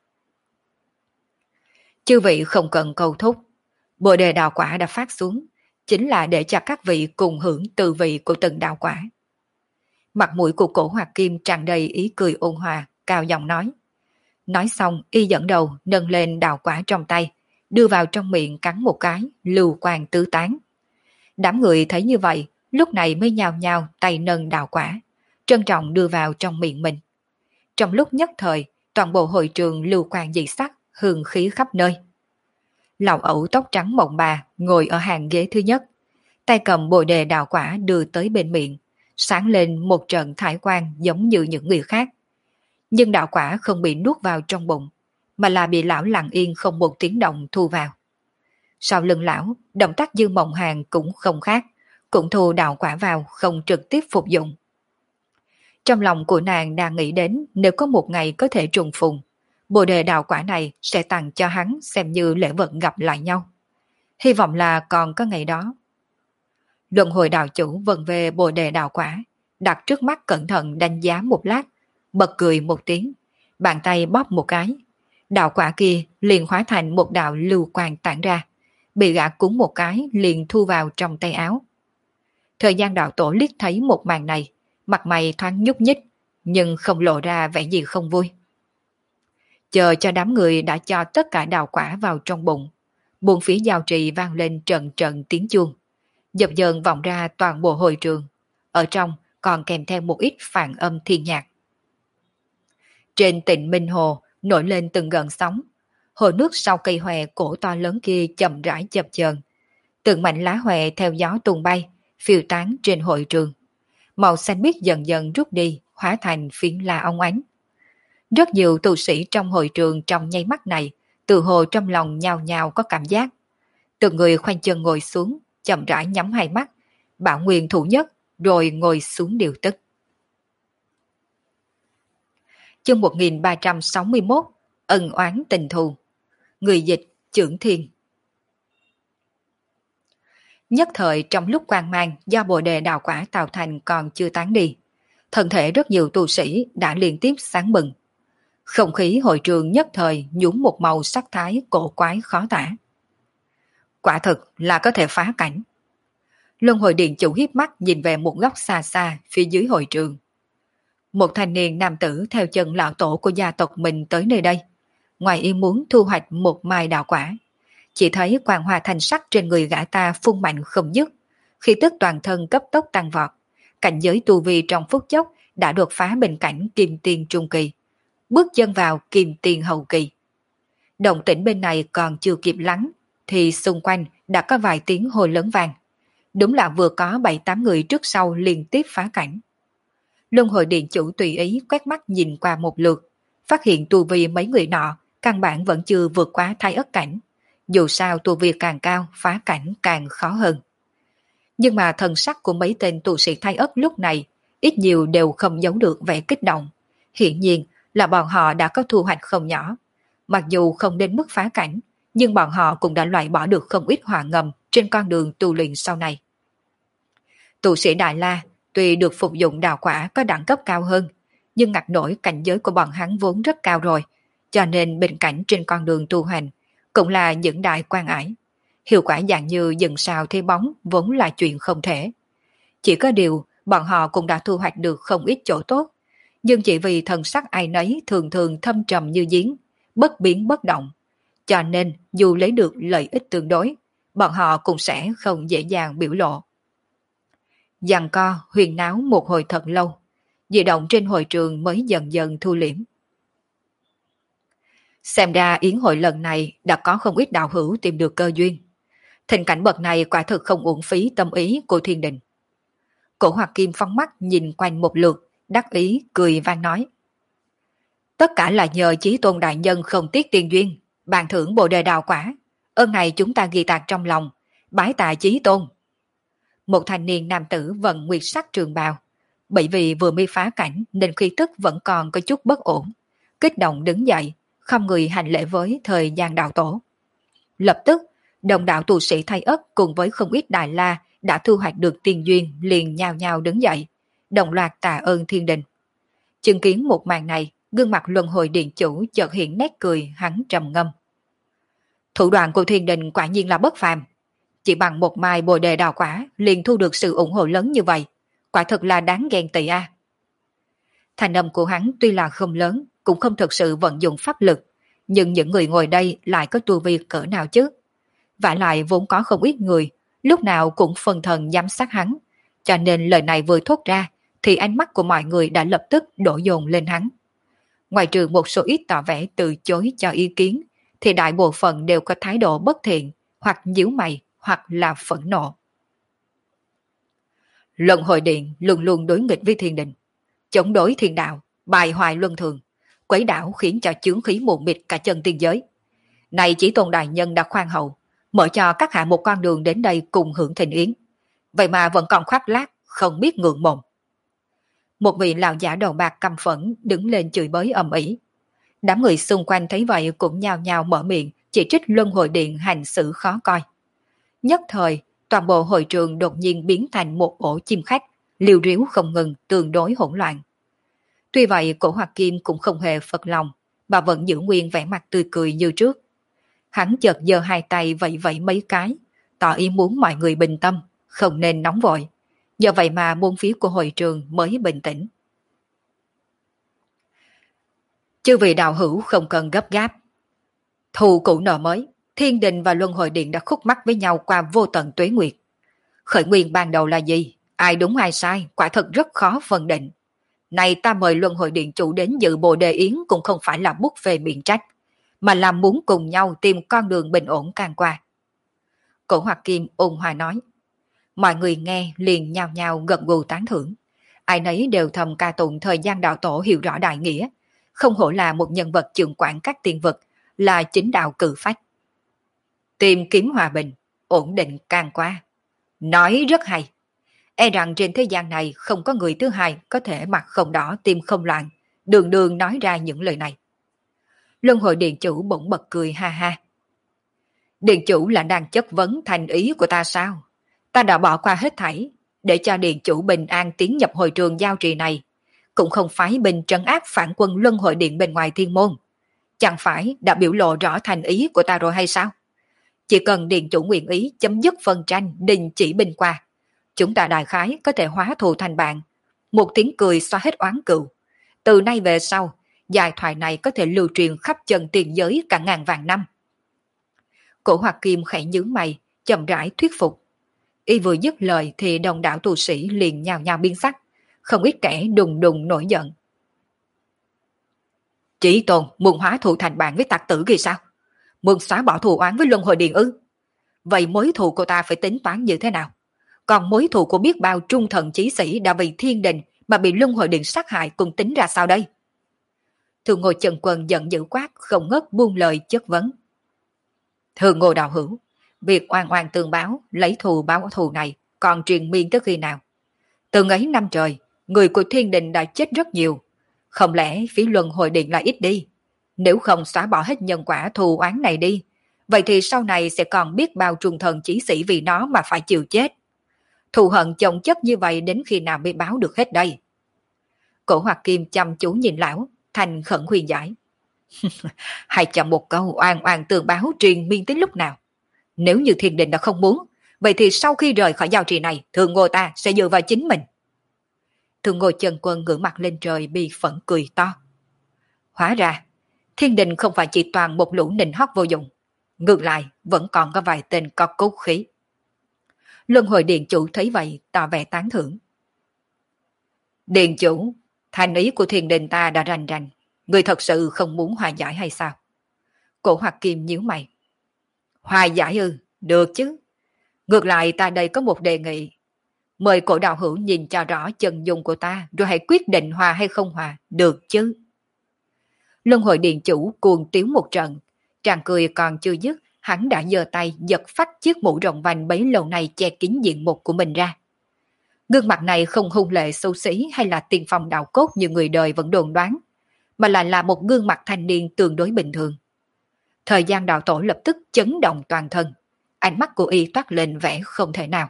Chư vị không cần cầu thúc, bồ đề đạo quả đã phát xuống, chính là để cho các vị cùng hưởng từ vị của từng đạo quả. Mặt mũi của Cổ Hoạt Kim tràn đầy ý cười ôn hòa, cao giọng nói. Nói xong, y dẫn đầu nâng lên đạo quả trong tay, đưa vào trong miệng cắn một cái, lưu quang tứ tán. Đám người thấy như vậy, lúc này mới nhào nhào tay nâng đạo quả, trân trọng đưa vào trong miệng mình. Trong lúc nhất thời, toàn bộ hội trường lưu quang dị sắc, hương khí khắp nơi. Lão ẩu tóc trắng mộng bà ngồi ở hàng ghế thứ nhất, tay cầm bồ đề đạo quả đưa tới bên miệng, sáng lên một trận thải quang giống như những người khác. Nhưng đạo quả không bị nuốt vào trong bụng, mà là bị lão lặng yên không một tiếng động thu vào. Sau lưng lão, động tác Dương Mộng Hàng cũng không khác, cũng thu đạo quả vào không trực tiếp phục dụng. Trong lòng của nàng đang nghĩ đến nếu có một ngày có thể trùng phùng, bồ đề đạo quả này sẽ tặng cho hắn xem như lễ vật gặp lại nhau. Hy vọng là còn có ngày đó. Luân hồi đạo chủ vần về bồ đề đạo quả, đặt trước mắt cẩn thận đánh giá một lát, bật cười một tiếng, bàn tay bóp một cái. Đạo quả kia liền hóa thành một đạo lưu quang tản ra, bị gã cúng một cái liền thu vào trong tay áo. Thời gian đạo tổ liếc thấy một màn này, mặt mày thoáng nhúc nhích, nhưng không lộ ra vẻ gì không vui. Chờ cho đám người đã cho tất cả đạo quả vào trong bụng, buồng phía giao trì vang lên trận trận tiếng chuông, dập dờn vọng ra toàn bộ hội trường, ở trong còn kèm theo một ít phản âm thiên nhạc. Trên Tịnh Minh Hồ nổi lên từng gợn sóng, hồ nước sau cây hòe cổ to lớn kia chậm rãi chập chờn, từng mảnh lá hòe theo gió tung bay, phiêu tán trên hội trường. Màu xanh biếc dần dần rút đi, hóa thành phiến la óng ánh. Rất nhiều tu sĩ trong hội trường trong nháy mắt này, tự hồ trong lòng nhào nhào có cảm giác. Từng người khoanh chân ngồi xuống, chậm rãi nhắm hai mắt, bảo nguyên thủ nhất, rồi ngồi xuống điều tức. Chương 1361, ân oán tình thù. Người dịch Chưởng Thiên. Nhất thời trong lúc quang mang do bồ đề đạo quả tạo thành còn chưa tán đi, thân thể rất nhiều tu sĩ đã liên tiếp sáng bừng. Không khí hội trường nhất thời nhuốm một màu sắc thái cổ quái khó tả. Quả thực là có thể phá cảnh. Luân hồi điện chủ hiếp mắt nhìn về một góc xa xa phía dưới hội trường. Một thanh niên nam tử theo chân lão tổ của gia tộc mình tới nơi đây, ngoài ý muốn thu hoạch một mai đạo quả. Chỉ thấy quang hoa thanh sắc trên người gã ta phun mạnh không dứt, khí tức toàn thân cấp tốc tăng vọt, cảnh giới tu vi trong phút chốc đã đột phá bình cảnh kim tiên trung kỳ, bước chân vào kim tiên hậu kỳ. Động tĩnh bên này còn chưa kịp lắng, thì xung quanh đã có vài tiếng hô lớn vang. Đúng là vừa có 7-8 người trước sau liên tiếp phá cảnh. Luân hồi điện chủ tùy ý quét mắt nhìn qua một lượt, phát hiện tu vi mấy người nọ căn bản vẫn chưa vượt quá Thái Ất cảnh. Dù sao tu vi càng cao, phá cảnh càng khó hơn. Nhưng mà thần sắc của mấy tên tu sĩ Thái Ất lúc này ít nhiều đều không giấu được vẻ kích động. Hiển nhiên là bọn họ đã có thu hoạch không nhỏ. Mặc dù không đến mức phá cảnh, nhưng bọn họ cũng đã loại bỏ được không ít họa ngầm trên con đường tu luyện sau này. Tu sĩ Đại La tuy được phục dụng đạo quả có đẳng cấp cao hơn, nhưng ngặt nổi cảnh giới của bọn hắn vốn rất cao rồi, cho nên bình cảnh trên con đường tu hành cũng là những đại quan ải. Hiệu quả dạng như dừng sao thế bóng vốn là chuyện không thể. Chỉ có điều bọn họ cũng đã thu hoạch được không ít chỗ tốt, nhưng chỉ vì thần sắc ai nấy thường thường thâm trầm như giếng, bất biến bất động. Cho nên dù lấy được lợi ích tương đối, bọn họ cũng sẽ không dễ dàng biểu lộ. Giằng co huyền náo một hồi thật lâu, dị động trên hội trường mới dần dần thu liễm. Xem ra yến hội lần này đã có không ít đạo hữu tìm được cơ duyên. Tình cảnh bậc này quả thực không uổng phí tâm ý của thiên đình. Cổ Hoặc Kim phóng mắt nhìn quanh một lượt, đắc ý cười vang nói. Tất cả là nhờ Chí Tôn đại nhân không tiếc tiền duyên, ban thưởng bồ đề đào quả. Ơn này chúng ta ghi tạc trong lòng, bái tạ Chí Tôn. Một thanh niên nam tử vận nguyệt sắc trường bào, bởi vì vừa mới phá cảnh nên khí tức vẫn còn có chút bất ổn, kích động đứng dậy, không người hành lễ với thời gian đạo tổ. Lập tức, đồng đạo tu sĩ Thay Ất cùng với không ít đại la đã thu hoạch được tiền duyên liền nhao nhao đứng dậy, đồng loạt tạ ơn thiên đình. Chứng kiến một màn này, gương mặt luân hồi điện chủ chợt hiện nét cười, hắn trầm ngâm. Thủ đoạn của thiên đình quả nhiên là bất phàm. Chỉ bằng một mai bồ đề đào quả liền thu được sự ủng hộ lớn như vậy, quả thật là đáng ghen tị a. Thành âm của hắn tuy là không lớn, cũng không thực sự vận dụng pháp lực, nhưng những người ngồi đây lại có tu vi cỡ nào chứ? Vả lại vốn có không ít người, lúc nào cũng phân thần giám sát hắn, cho nên lời này vừa thốt ra, thì ánh mắt của mọi người đã lập tức đổ dồn lên hắn. Ngoài trừ một số ít tỏ vẻ từ chối cho ý kiến, thì đại bộ phận đều có thái độ bất thiện, hoặc nhíu mày, hoặc là phẫn nộ. Luân hồi điện luôn luôn đối nghịch với thiên đình, chống đối thiên đạo, bài hoại luân thường, quấy đảo khiến cho chướng khí mù mịt cả chân tiên giới. Này Chí Tôn đại nhân đã khoan hậu, mở cho các hạ một con đường đến đây cùng hưởng thịnh yến. Vậy mà vẫn còn khoác lác, không biết ngượng mồm. Một vị lão giả đầu bạc căm phẫn đứng lên chửi bới ầm ĩ. Đám người xung quanh thấy vậy cũng nhao nhao mở miệng chỉ trích luân hồi điện hành xử khó coi. Nhất thời, toàn bộ hội trường đột nhiên biến thành một ổ chim khách, liều ríu không ngừng, tương đối hỗn loạn. Tuy vậy, Cổ Hoặc Kim cũng không hề phật lòng, mà vẫn giữ nguyên vẻ mặt tươi cười như trước. Hắn chợt giơ hai tay vẫy vẫy mấy cái, tỏ ý muốn mọi người bình tâm, không nên nóng vội. Do vậy mà môn phía của hội trường mới bình tĩnh. Chư vị đạo hữu không cần gấp gáp. Thù cũ nợ mới, thiên đình và luân hồi điện đã khúc mắc với nhau qua vô tận tuế nguyệt. Khởi nguyên ban đầu là gì? Ai đúng ai sai, quả thật rất khó phân định. Này ta mời luân hồi điện chủ đến dự bồ đề yến cũng không phải là bút phê miệng trách, mà là muốn cùng nhau tìm con đường bình ổn càng qua. Cổ Hoặc Kim ôn hòa nói. Mọi người nghe liền nhao nhao gật gù tán thưởng. Ai nấy đều thầm ca tụng thời gian đạo tổ hiểu rõ đại nghĩa, không hổ là một nhân vật trưởng quản các tiên vật, là chính đạo cử phách. Tìm kiếm hòa bình, ổn định càng qua. Nói rất hay. E rằng trên thế gian này không có người thứ hai có thể mặt không đỏ tim không loạn, đường đường nói ra những lời này. Luân hồi điện chủ bỗng bật cười ha ha. Điện chủ là đang chất vấn thành ý của ta sao? Ta đã bỏ qua hết thảy, để cho điện chủ bình an tiến nhập hội trường giao trì này, cũng không phái binh trấn áp phản quân luân hội điện bên ngoài thiên môn. Chẳng phải đã biểu lộ rõ thành ý của ta rồi hay sao? Chỉ cần điện chủ nguyện ý chấm dứt phân tranh, đình chỉ binh qua, chúng ta đại khái có thể hóa thù thành bạn. Một tiếng cười xóa hết oán cừu. Từ nay về sau, giai thoại này có thể lưu truyền khắp chân tiền giới cả ngàn vạn năm. Cổ Hoặc Kim khẽ nhướng mày, chậm rãi thuyết phục. Y vừa dứt lời thì đồng đạo tu sĩ liền nhào nhào biến sắc, không ít kẻ đùng đùng nổi giận. Chí Tôn muốn hóa thù thành bạn với tặc tử kia sao? Muốn xóa bỏ thù oán với luân hồi điện ư? Vậy mối thù của ta phải tính toán như thế nào? Còn mối thù của biết bao trung thần chí sĩ đã vì thiên đình mà bị luân hồi điện sát hại cùng tính ra sao đây? Thường Ngô Trần Quân giận dữ quát, không ngớt buông lời chất vấn. Thường Ngô đạo hữu, việc oan oan tương báo, lấy thù báo thù này còn truyền miên tới khi nào? Từng ấy năm trời, người của thiên đình đã chết rất nhiều. Không lẽ phía luân hồi điện lại ít đi? Nếu không xóa bỏ hết nhân quả thù oán này đi, vậy thì sau này sẽ còn biết bao trung thần chí sĩ vì nó mà phải chịu chết. Thù hận chồng chất như vậy đến khi nào mới báo được hết đây? Cổ Hoặc Kim chăm chú nhìn lão, thành khẩn khuyên giải. Hay chậm một câu oan oan tường báo truyền miên tới lúc nào? Nếu như thiên đình đã không muốn, vậy thì sau khi rời khỏi giao trì này, Thường Ngô ta sẽ dựa vào chính mình. Thường Ngô Trần Quân ngửa mặt lên trời bi phẫn cười to. Hóa ra, Thiên đình không phải chỉ toàn một lũ nịnh hót vô dụng. Ngược lại, vẫn còn có vài tên có cốt khí. Luân hồi điện chủ thấy vậy, tỏ vẻ tán thưởng. Điện chủ, thành ý của thiên đình ta đã rành rành. Người thật sự không muốn hòa giải hay sao? Cổ Hoạt Kim nhíu mày. Hòa giải ư, được chứ. Ngược lại ta đây có một đề nghị. Mời cổ đạo hữu nhìn cho rõ chân dung của ta, rồi hãy quyết định hòa hay không hòa, được chứ? Luân hồi điện chủ cuồng tiếu một trận. Tràng cười còn chưa dứt, hắn đã giơ tay giật phách chiếc mũ rộng vành bấy lâu nay che kín diện mục của mình ra. Gương mặt này không hung lệ xấu xí hay là tiên phong đạo cốt như người đời vẫn đồn đoán, mà lại là một gương mặt thanh niên tương đối bình thường. Thời gian đạo tổ lập tức chấn động toàn thân, ánh mắt của y toát lên vẻ không thể nào.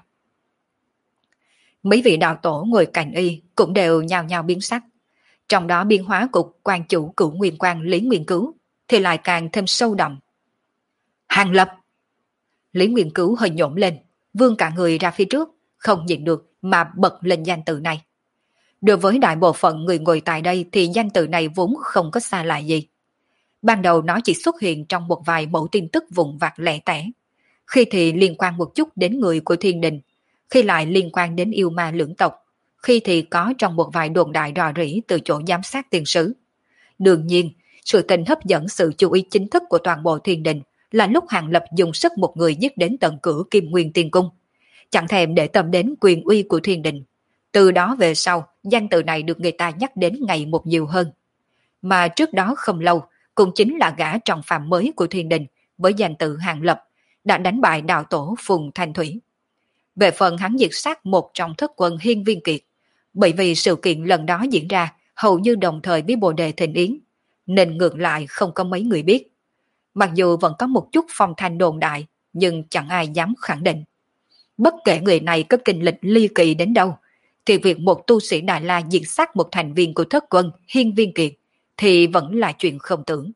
Mấy vị đạo tổ ngồi cạnh y cũng đều nhao nhao biến sắc, trong đó biến hóa của quan chủ Cửu Nguyên Quang Lý Nguyên Cứu thì lại càng thêm sâu đậm. Hàng Lập! Lý Nguyên Cứu hơi nhổm lên, vươn cả người ra phía trước, không nhịn được mà bật lên danh từ này. Đối với đại bộ phận người ngồi tại đây thì danh từ này vốn không có xa lạ gì. Ban đầu nó chỉ xuất hiện trong một vài mẫu tin tức vụn vặt lẻ tẻ, khi thì liên quan một chút đến người của thiên đình, khi lại liên quan đến yêu ma lưỡng tộc, khi thì có trong một vài đồn đại rò rỉ từ chỗ giám sát tiên sứ. Đương nhiên, sự tình hấp dẫn sự chú ý chính thức của toàn bộ thiên đình là lúc Hàng Lập dùng sức một người giết đến tận cửa Kim Nguyên Tiên Cung, chẳng thèm để tâm đến quyền uy của thiên đình. Từ đó về sau, danh từ này được người ta nhắc đến ngày một nhiều hơn. Mà trước đó không lâu, cũng chính là gã trọng phạm mới của thiên đình với danh tự Hàng Lập đã đánh bại đạo tổ Phùng Thanh Thủy. Về phần hắn diệt sát một trong thất quân Hiên Viên Kiệt, bởi vì sự kiện lần đó diễn ra hầu như đồng thời với Bồ Đề Thịnh Yến, nên ngược lại không có mấy người biết. Mặc dù vẫn có một chút phong thanh đồn đại, nhưng chẳng ai dám khẳng định. Bất kể người này có kinh lịch ly kỳ đến đâu, thì việc một tu sĩ Đại La diệt sát một thành viên của thất quân Hiên Viên Kiệt thì vẫn là chuyện không tưởng.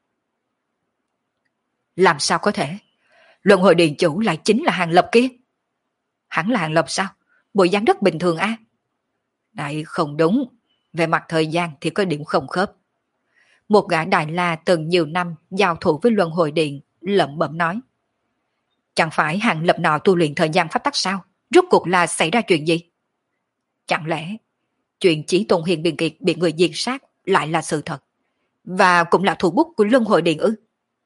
Làm sao có thể? Luân hồi điện chủ lại chính là Hàng Lập kia. Hắn là Hàng Lập sao? Bộ dáng rất bình thường á. Đại không đúng. Về mặt thời gian thì có điểm không khớp. Một gã Đại La từng nhiều năm giao thủ với Luân hồi điện lẩm bẩm nói. Chẳng phải Hàng Lập nọ tu luyện thời gian pháp tắc sao? Rốt cuộc là xảy ra chuyện gì? Chẳng lẽ chuyện Chí Tôn Hiên Viên Kiệt bị người diệt sát lại là sự thật, và cũng là thủ bút của Luân hồi điện ư?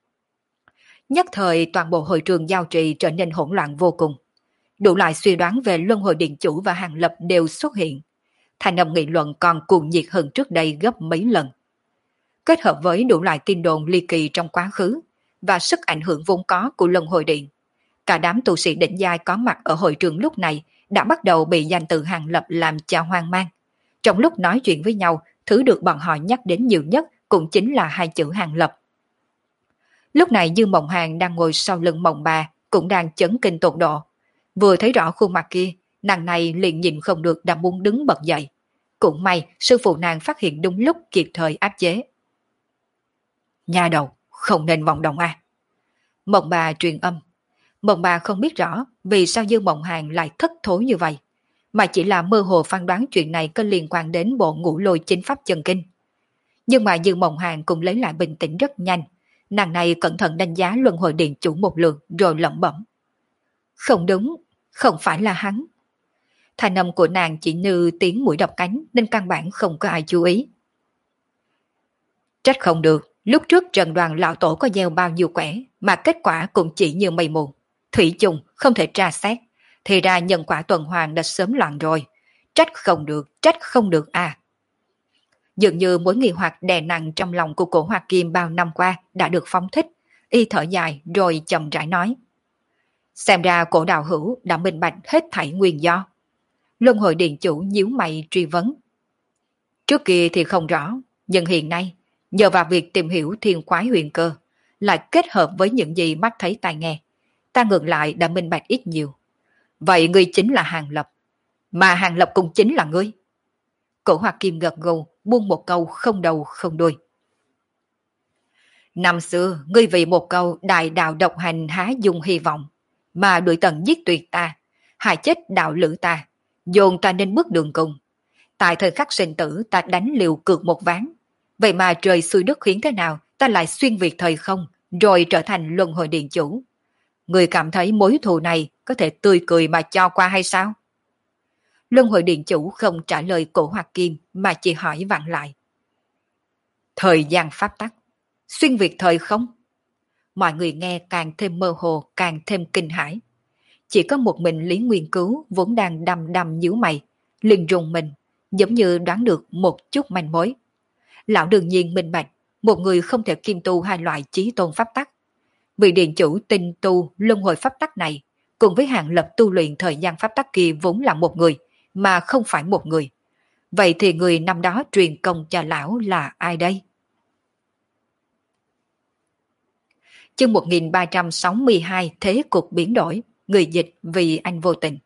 Nhất thời toàn bộ hội trường giao trì trở nên hỗn loạn vô cùng. Đủ loại suy đoán về Luân hồi điện chủ và Hàng Lập đều xuất hiện. Thành âm nghị luận còn cuồng nhiệt hơn trước đây gấp mấy lần. Kết hợp với đủ loại tin đồn ly kỳ trong quá khứ và sức ảnh hưởng vốn có của Luân hồi điện, cả đám tu sĩ đỉnh giai có mặt ở hội trường lúc này đã bắt đầu bị danh từ Hàng Lập làm cho hoang mang. Trong lúc nói chuyện với nhau, thứ được bọn họ nhắc đến nhiều nhất cũng chính là hai chữ Hàng Lập. Lúc này Dương Mộng Hàn đang ngồi sau lưng Mộng Bà cũng đang chấn kinh tột độ. Vừa thấy rõ khuôn mặt kia, nàng này liền nhìn không được đã muốn đứng bật dậy. Cũng may sư phụ nàng phát hiện đúng lúc kịp thời áp chế. Nhà đầu, không nên vọng động à. Mộng Bà truyền âm. Mộng Bà không biết rõ vì sao Dương Mộng Hàn lại thất thối như vậy, mà chỉ là mơ hồ phán đoán chuyện này có liên quan đến bộ Ngũ Lôi Chính Pháp chân kinh. Nhưng mà Dương Mộng Hàn cũng lấy lại bình tĩnh rất nhanh. Nàng này cẩn thận đánh giá Luân hồi điện chủ một lượt rồi lẩm bẩm. Không đúng, không phải là hắn. Thanh âm của nàng chỉ như tiếng mũi đập cánh nên căn bản không có ai chú ý. Trách không được, lúc trước Trần Đoàn lão tổ có gieo bao nhiêu quẻ mà kết quả cũng chỉ như mây mù. Thủy chung không thể tra xét, thì ra nhân quả tuần hoàn đã sớm loạn rồi. Trách không được à. Dường như mối nghi hoặc đè nặng trong lòng của Cổ Hoạt Kim bao năm qua đã được phóng thích, y thở dài rồi chậm rãi nói. Xem ra Cổ đạo hữu đã minh bạch hết thảy nguyên do. Luân hồi điện chủ nhíu mày truy vấn. Trước kia thì không rõ, nhưng hiện nay, nhờ vào việc tìm hiểu thiên quái huyền cơ, lại kết hợp với những gì mắt thấy tai nghe, ta ngược lại đã minh bạch ít nhiều. Vậy ngươi chính là Hàng Lập, mà Hàng Lập cũng chính là ngươi. Cổ Hoạt Kim gật gù, buông một câu không đầu không đuôi. Năm xưa, ngươi vì một câu đại đạo độc hành há dung hy vọng, mà đuổi tận giết tuyệt ta, hại chết đạo lữ ta, dồn ta nên bước đường cùng. Tại thời khắc sinh tử ta đánh liều cược một ván, vậy mà trời xui đất khiến thế nào ta lại xuyên việt thời không, rồi trở thành luân hồi điện chủ. Người cảm thấy mối thù này có thể tươi cười mà cho qua hay sao? Luân hồi điện chủ không trả lời Cổ Hoạt Kim mà chỉ hỏi vặn lại. Thời gian pháp tắc, xuyên việt thời không? Mọi người nghe càng thêm mơ hồ, càng thêm kinh hãi. Chỉ có một mình Lý Nguyên Cứu vốn đang đăm đăm nhíu mày, liền rùng mình, giống như đoán được một chút manh mối. Lão đương nhiên minh bạch, một người không thể kiêm tu hai loại chí tôn pháp tắc. Vị điện chủ tinh tu luân hồi pháp tắc này, cùng với Hàng Lập tu luyện thời gian pháp tắc kia vốn là một người, mà không phải một người. Vậy thì người năm đó truyền công cho lão là ai đây? Chương 1362 Thế cục biến đổi, người dịch vì anh vô tình.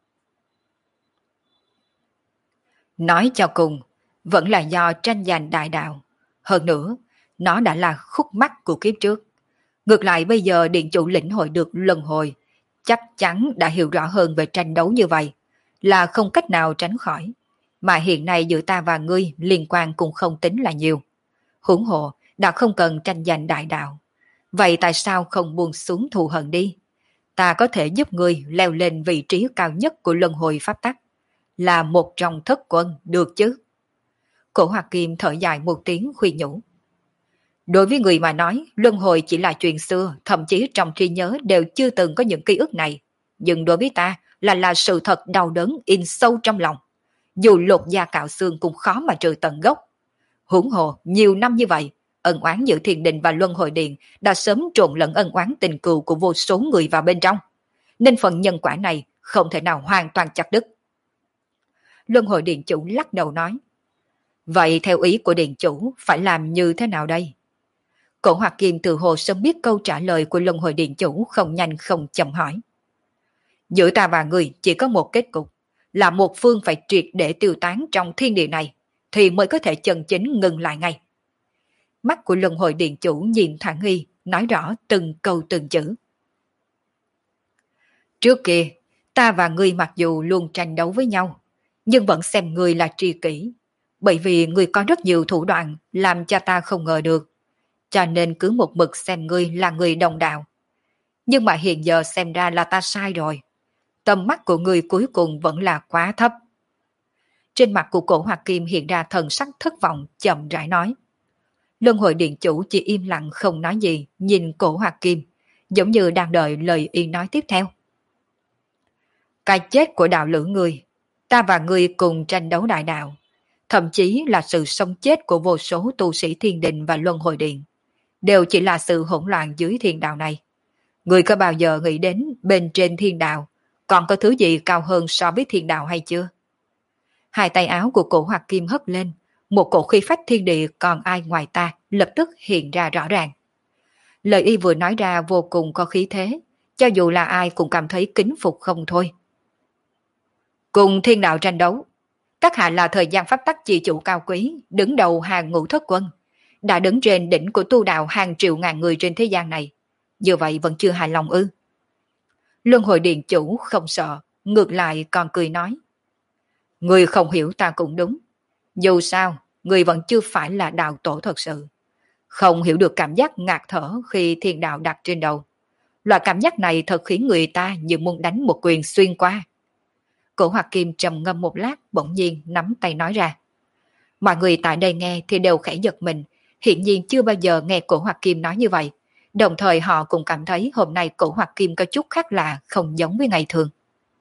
Nói cho cùng, vẫn là do tranh giành đại đạo. Hơn nữa, nó đã là khúc mắc của kiếp trước. Ngược lại bây giờ điện chủ lĩnh hội được luân hồi, chắc chắn đã hiểu rõ hơn về tranh đấu như vậy, là không cách nào tránh khỏi. Mà hiện nay giữa ta và ngươi liên quan cũng không tính là nhiều. Huống hồ đã không cần tranh giành đại đạo. Vậy tại sao không buông xuống thù hận đi? Ta có thể giúp ngươi leo lên vị trí cao nhất của luân hồi pháp tắc, là một trong thất quân, được chứ? Cổ Hoạt Kim thở dài một tiếng khuyên nhủ. Đối với người mà nói, luân hồi chỉ là chuyện xưa, thậm chí trong trí nhớ đều chưa từng có những ký ức này. Nhưng đối với ta là sự thật đau đớn in sâu trong lòng. Dù lột da cạo xương cũng khó mà trừ tận gốc. Huống hồ, nhiều năm như vậy, ân oán giữa Thiên Đình và Luân Hồi Điện đã sớm trộn lẫn ân oán tình cừu của vô số người vào bên trong. Nên phần nhân quả này không thể nào hoàn toàn chặt đứt. Luân Hồi Điện chủ lắc đầu nói. Vậy theo ý của Điện chủ phải làm như thế nào đây? Cổ Hoạt Kim từ hồ sớm biết câu trả lời của Luân Hồi Điện chủ, không nhanh không chậm hỏi. Giữa ta và người chỉ có một kết cục, là một phương phải triệt để tiêu tán trong thiên địa này, thì mới có thể chân chính ngừng lại ngay. Mắt của Luân Hồi Điện chủ nhìn thẳng nghi, nói rõ từng câu từng chữ. Trước kia, ta và ngươi mặc dù luôn tranh đấu với nhau, nhưng vẫn xem ngươi là tri kỷ, bởi vì ngươi có rất nhiều thủ đoạn làm cho ta không ngờ được, cho nên cứ một mực xem ngươi là người đồng đạo. Nhưng mà hiện giờ xem ra là ta sai rồi. Tầm mắt của ngươi cuối cùng vẫn là quá thấp. Trên mặt của Cổ Hoạt Kim hiện ra thần sắc thất vọng, chậm rãi nói. Luân Hồi Điện chủ chỉ im lặng không nói gì, nhìn Cổ Hoạt Kim, giống như đang đợi lời y nói tiếp theo. Cái chết của đạo lữ ngươi, ta và ngươi cùng tranh đấu đại đạo, thậm chí là sự sống chết của vô số tu sĩ Thiên Đình và Luân Hồi Điện, đều chỉ là sự hỗn loạn dưới thiên đạo này. Ngươi có bao giờ nghĩ đến bên trên thiên đạo còn có thứ gì cao hơn so với thiên đạo hay chưa? Hai tay áo của Cổ Hoạt Kim hất lên, một cổ khí phách thiên địa còn ai ngoài ta lập tức hiện ra rõ ràng. Lời y vừa nói ra vô cùng có khí thế, cho dù là ai cũng cảm thấy kính phục không thôi. Cùng thiên đạo tranh đấu, các hạ là thời gian pháp tắc chi chủ cao quý, đứng đầu hàng ngũ thất quân, đã đứng trên đỉnh của tu đạo hàng triệu ngàn người trên thế gian này. Như vậy vẫn chưa hài lòng ư? Luân Hồi Điện chủ không sợ, ngược lại còn cười nói. Người không hiểu ta cũng đúng. Dù sao, người vẫn chưa phải là đạo tổ thật sự. Không hiểu được cảm giác ngạt thở khi thiên đạo đặt trên đầu. Loại cảm giác này thật khiến người ta như muốn đánh một quyền xuyên qua. Cổ Hoạt Kim trầm ngâm một lát, bỗng nhiên nắm tay nói ra. Mọi người tại đây nghe thì đều khẽ giật mình, hiển nhiên chưa bao giờ nghe Cổ Hoạt Kim nói như vậy. Đồng thời họ cũng cảm thấy hôm nay Cổ Hoạt Kim có chút khác lạ, không giống với ngày thường.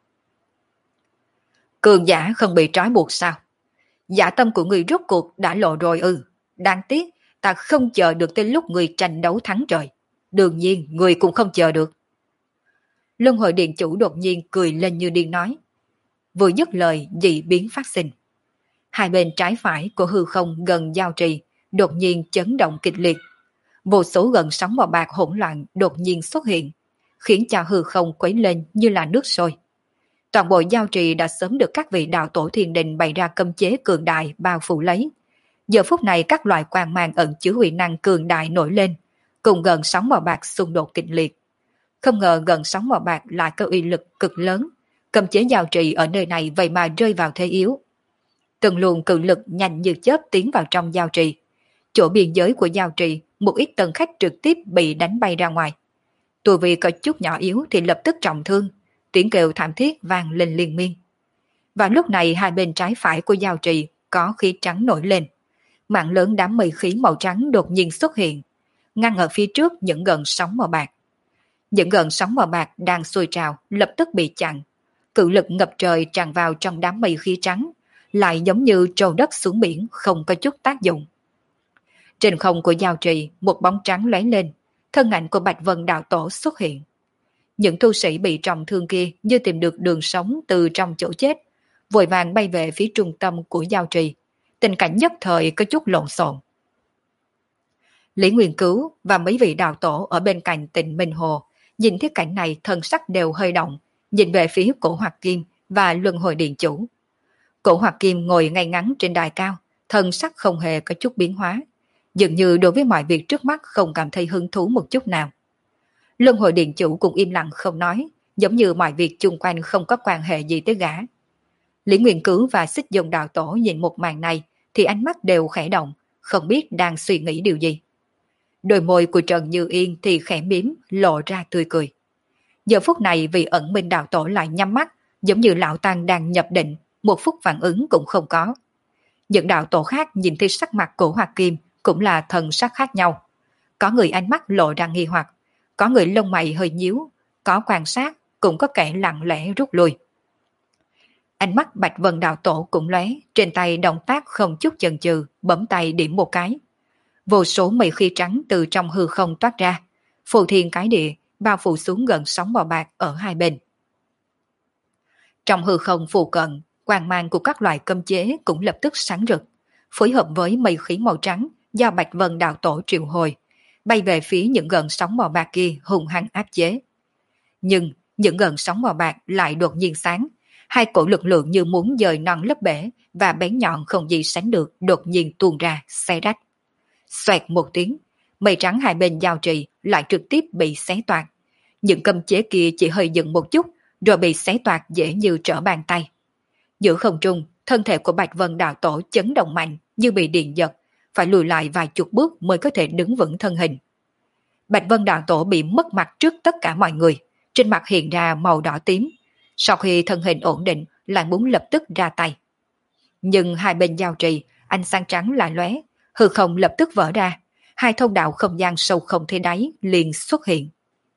Cường giả không bị trói buộc sao? Dạ tâm của người rốt cuộc đã lộ rồi ư? Đáng tiếc, ta không chờ được tới lúc người tranh đấu thắng trời. Đương nhiên, người cũng không chờ được. Luân Hồi Điện chủ đột nhiên cười lên như điên nói. Vừa dứt lời, dị biến phát sinh. Hai bên trái phải của hư không gần giao trì, đột nhiên chấn động kịch liệt. Vô số gần sóng màu bạc hỗn loạn đột nhiên xuất hiện, khiến cho hư không quấy lên như là nước sôi. Toàn bộ giao trì đã sớm được các vị đạo tổ Thiên Đình bày ra cấm chế cường đại bao phủ lấy. Giờ phút này các loại quang mang ẩn chứa uy năng cường đại nổi lên, cùng gần sóng màu bạc xung đột kịch liệt. Không ngờ gần sóng màu bạc lại có uy lực cực lớn, cấm chế giao trì ở nơi này vậy mà rơi vào thế yếu. Từng luồng cự lực nhanh như chớp tiến vào trong giao trì. chỗ biên giới của giao trì, một ít tân khách trực tiếp bị đánh bay ra ngoài. Tu vi có chút nhỏ yếu thì lập tức trọng thương, tiếng kêu thảm thiết vang lên liên miên. Và lúc này hai bên trái phải của giao trì có khí trắng nổi lên. Mạng lớn đám mây khí màu trắng đột nhiên xuất hiện, ngăn ở phía trước những gợn sóng màu bạc. Những gợn sóng màu bạc đang sôi trào lập tức bị chặn. Cự lực ngập trời tràn vào trong đám mây khí trắng, lại giống như trâu đất xuống biển không có chút tác dụng. Trên không của giao trì, một bóng trắng lóe lên, thân ảnh của Bạch Vân Đạo Tổ xuất hiện. Những tu sĩ bị trọng thương kia như tìm được đường sống từ trong chỗ chết, vội vàng bay về phía trung tâm của giao trì. Tình cảnh nhất thời có chút lộn xộn. Lý Nguyên Cứu và mấy vị đạo tổ ở bên cạnh Tịnh Minh Hồ nhìn thấy cảnh này thân sắc đều hơi động, nhìn về phía Cổ Hoạt Kim và Luân Hồi Điện Chủ. Cổ Hoạt Kim ngồi ngay ngắn trên đài cao, thân sắc không hề có chút biến hóa, dường như đối với mọi việc trước mắt không cảm thấy hứng thú một chút nào. Luân Hồi Điện Chủ cũng im lặng không nói, giống như mọi việc chung quanh không có quan hệ gì tới gã. Lý Nguyên Cứu và Xích Dung Đạo Tổ nhìn một màn này thì ánh mắt đều khẽ động, không biết đang suy nghĩ điều gì. Đôi môi của Trần Như Yên thì khẽ mím, lộ ra tươi cười. Giờ phút này vị Ẩn Minh Đạo Tổ lại nhắm mắt, giống như lão tăng đang nhập định, một phút phản ứng cũng không có. Những đạo tổ khác nhìn thấy sắc mặt Cổ Hoạt Kim cũng là thần sắc khác nhau. Có người ánh mắt lộ ra nghi hoặc, có người lông mày hơi nhíu, có quan sát, cũng có kẻ lặng lẽ rút lui. Ánh mắt Bạch Vân Đạo Tổ cũng lóe, trên tay động tác không chút chần chừ, bấm tay điểm một cái. Vô số mây khí trắng từ trong hư không toát ra, phù thiên cái địa, bao phủ xuống gần sóng bò bạc ở hai bên. Trong hư không phù cận, quang mang của các loại cấm chế cũng lập tức sáng rực, phối hợp với mây khí màu trắng do Bạch Vân Đạo Tổ triệu hồi, bay về phía những gần sóng bò bạc kia hung hăng áp chế. Nhưng những gần sóng bò bạc lại đột nhiên sáng, hai cổ lực lượng như muốn dời non lấp bể và bén nhọn không gì sánh được đột nhiên tuôn ra, xé rách. Xoẹt một tiếng, mây trắng hai bên giao trì lại trực tiếp bị xé toạc. Những cấm chế kia chỉ hơi dừng một chút rồi bị xé toạc dễ như trở bàn tay. Giữa không trung, thân thể của Bạch Vân Đạo Tổ chấn động mạnh như bị điện giật, phải lùi lại vài chục bước mới có thể đứng vững thân hình. Bạch Vân Đạo Tổ bị mất mặt trước tất cả mọi người, trên mặt hiện ra màu đỏ tím. Sau khi thân hình ổn định lại muốn lập tức ra tay. Nhưng hai bên giao trì, ánh sáng trắng lại lóe, hư không lập tức vỡ ra, hai thông đạo không gian sâu không thấy đáy liền xuất hiện.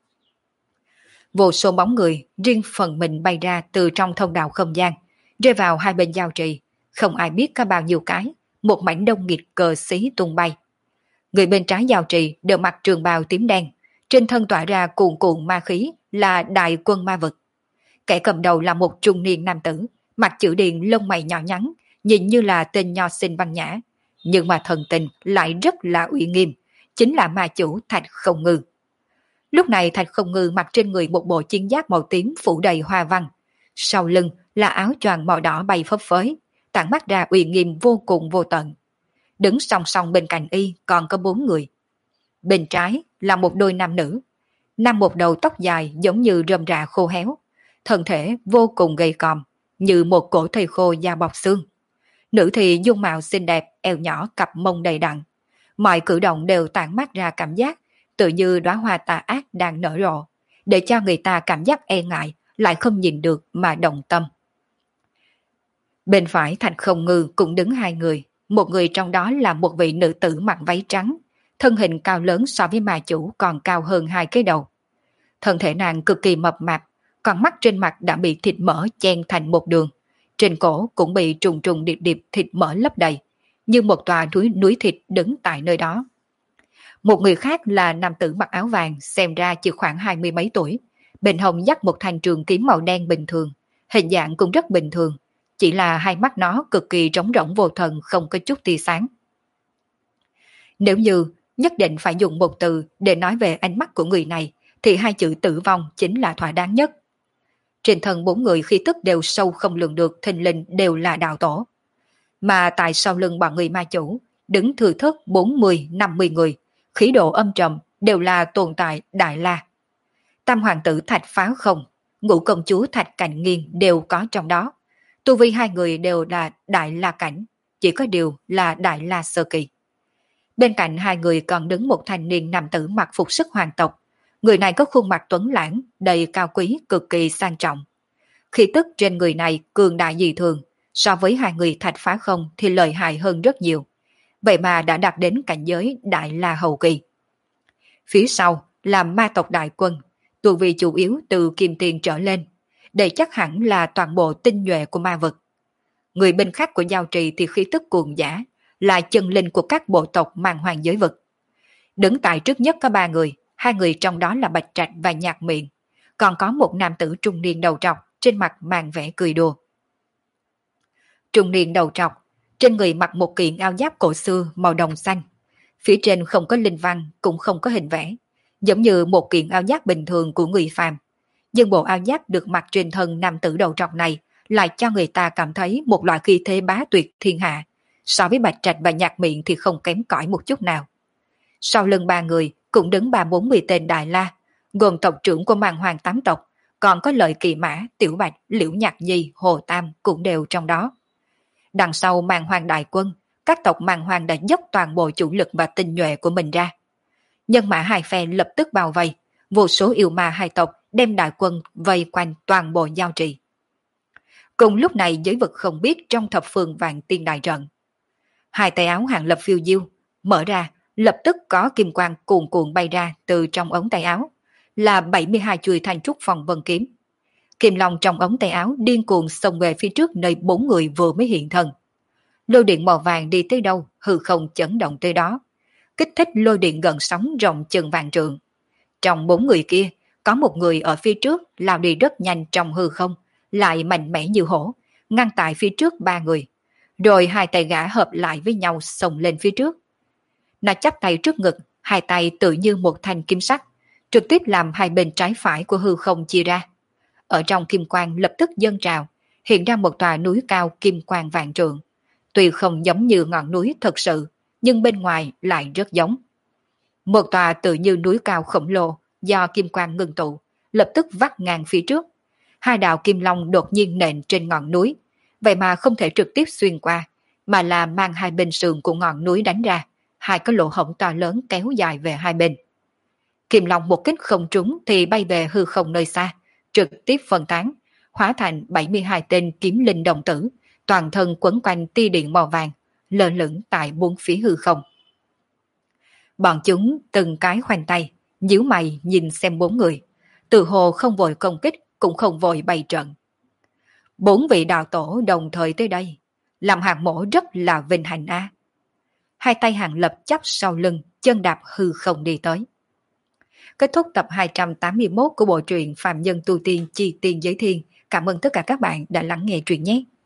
Vô số bóng người riêng phần mình bay ra từ trong thông đạo không gian, rơi vào hai bên giao trì, không ai biết có bao nhiêu cái, một mảnh đông nghịt cờ xí tung bay. Người bên trái giao trì đều mặc trường bào tím đen, trên thân tỏa ra cuồn cuộn ma khí là đại quân ma vực. Kẻ cầm đầu là một trung niên nam tử, mặt chữ điền lông mày nhỏ nhắn, nhìn như là tên nho sinh văn nhã, nhưng mà thần tình lại rất là uy nghiêm, chính là ma chủ Thạch Không Ngư. Lúc này Thạch Không Ngư mặc trên người một bộ chiến giáp màu tím phủ đầy hoa văn, sau lưng là áo choàng màu đỏ bay phấp phới, tản mắt ra uy nghiêm vô cùng vô tận. Đứng song song bên cạnh y còn có 4 người. Bên trái là một đôi nam nữ, nam một đầu tóc dài giống như rơm rạ khô héo, thân thể vô cùng gầy còm, như một cổ thây khô da bọc xương. Nữ thì dung mạo xinh đẹp, eo nhỏ cặp mông đầy đặn. Mọi cử động đều tản mát ra cảm giác tự như đóa hoa tà ác đang nở rộ, để cho người ta cảm giác e ngại, lại không nhìn được mà động tâm. Bên phải Thạch Không Ngư cũng đứng 2 người, một người trong đó là một vị nữ tử mặc váy trắng, thân hình cao lớn so với ma chủ còn cao hơn 2 cái đầu. Thân thể nàng cực kỳ mập mạp, còn mắt trên mặt đã bị thịt mỡ chen thành một đường, trên cổ cũng bị trùng trùng điệp điệp thịt mỡ lấp đầy, như một tòa núi thịt đứng tại nơi đó. Một người khác là nam tử mặc áo vàng, xem ra chỉ khoảng 20 mấy tuổi, bên hông dắt một thanh trường kiếm màu đen bình thường, hình dạng cũng rất bình thường, chỉ là hai mắt nó cực kỳ trống rỗng vô thần, không có chút tia sáng. Nếu như nhất định phải dùng một từ để nói về ánh mắt của người này, thì 2 chữ tử vong chính là thỏa đáng nhất. Trên thân 4 người khí tức đều sâu không lường được, thình lình đều là đạo tổ. Mà tại sau lưng bọn người ma chủ, đứng thừa thất 40-50 người, khí độ âm trầm, đều là tồn tại Đại La. Tam hoàng tử Thạch Phá Không, ngũ công chúa Thạch Cạnh Nghiên đều có trong đó. Tu vi 2 người đều là Đại La cảnh, chỉ có điều là Đại La sơ kỳ. Bên cạnh hai người còn đứng một thanh niên nam tử mặc phục sức hoàng tộc. Người này có khuôn mặt tuấn lãng, đầy cao quý, cực kỳ sang trọng. Khí tức trên người này cường đại dị thường, so với hai người Thạch Phá Không thì lợi hại hơn rất nhiều. Vậy mà đã đạt đến cảnh giới Đại La Hầu Kỳ. Phía sau là ma tộc đại quân, tu vi chủ yếu từ kim tiền trở lên. Đây chắc hẳn là toàn bộ tinh nhuệ của ma vực. Người bên khác của giao trì thì khí tức cuồng giả, là chân linh của các bộ tộc mang hoàng giới vực. Đứng tại trước nhất có ba người, hai người trong đó là Bạch Trạch và Nhạc Miệng. Còn có một nam tử trung niên đầu trọc, trên mặt mang vẻ cười đùa. Trung niên đầu trọc, trên người mặc một kiện áo giáp cổ xưa màu đồng xanh. Phía trên không có linh văn, cũng không có hình vẽ, giống như một kiện áo giáp bình thường của người phàm. Nhưng bộ áo giáp được mặc trên thân nam tử đầu trọc này lại cho người ta cảm thấy một loại khí thế bá tuyệt thiên hạ. So với Bạch Trạch và Nhạc Miệng thì không kém cỏi một chút nào. Sau lưng ba người cũng đứng 30-40 tên Đại La, gồm tộc trưởng của Màn Hoàng tám tộc, còn có Lợi Kỳ Mã, Tiểu Bạch, Liễu Nhạc Nhi, Hồ Tam cũng đều trong đó. Đằng sau Màn Hoàng đại quân, các tộc Màn Hoàng đã dốc toàn bộ chủ lực và tinh nhuệ của mình ra. Nhân mã hai phe lập tức bao vây, vô số yêu ma hai tộc đem đại quân vây quanh toàn bộ giao trì. Cùng lúc này giới vực không biết trong thập phương vạn tiên đại trận. Hai tay áo Hàng Lập phiêu diêu, mở ra, lập tức có kim quang cuồn cuộn bay ra từ trong ống tay áo, là 72 chuôi thanh trúc phong vân kiếm. Kim long trong ống tay áo điên cuồng xông về phía trước nơi bốn người vừa mới hiện thân. Lôi điện màu vàng đi tới đâu, hư không chấn động tới đó, kích thích lôi điện gần sóng rộng chừng vạn trượng. Trong bốn người kia, có một người ở phía trước lao đi rất nhanh trong hư không, lại mạnh mẽ như hổ, ngăn tại phía trước ba người. Rồi hai tay gã hợp lại với nhau xông lên phía trước. Nó chắp tay trước ngực, hai tay tự như một thanh kim sắc, trực tiếp làm hai bên trái phải của hư không chia ra. Ở trong kim quang lập tức dâng trào, hiện ra một tòa núi cao kim quang vạn trượng. Tuy không giống như ngọn núi thật sự, nhưng bên ngoài lại rất giống. Một tòa tự như núi cao khổng lồ do kim quang ngưng tụ, lập tức vắt ngang phía trước. Hai đạo kim long đột nhiên nện trên ngọn núi, vậy mà không thể trực tiếp xuyên qua, mà là mang hai bên sườn của ngọn núi đánh ra, hai cái lỗ hổng to lớn kéo dài về hai bên. Kim long một kích không trúng thì bay về hư không nơi xa, trực tiếp phân tán, hóa thành 72 tên kiếm linh đồng tử, toàn thân quấn quanh tia điện màu vàng, lơ lửng tại bốn phía hư không. Bọn chúng từng cái khoanh tay, nhíu mày nhìn xem bốn người, tự hồ không vội công kích, cũng không vội bày trận. Bốn vị đạo tổ đồng thời tới đây, làm Hàng Mỗ rất là vinh hạnh a. Hai tay Hàng Lập chắp sau lưng, chân đạp hư không đi tới. Kết thúc tập 281 của bộ truyện Phạm Nhân Tu Tiên Chi Tiên Giới Thiên. Cảm ơn tất cả các bạn đã lắng nghe truyện nhé.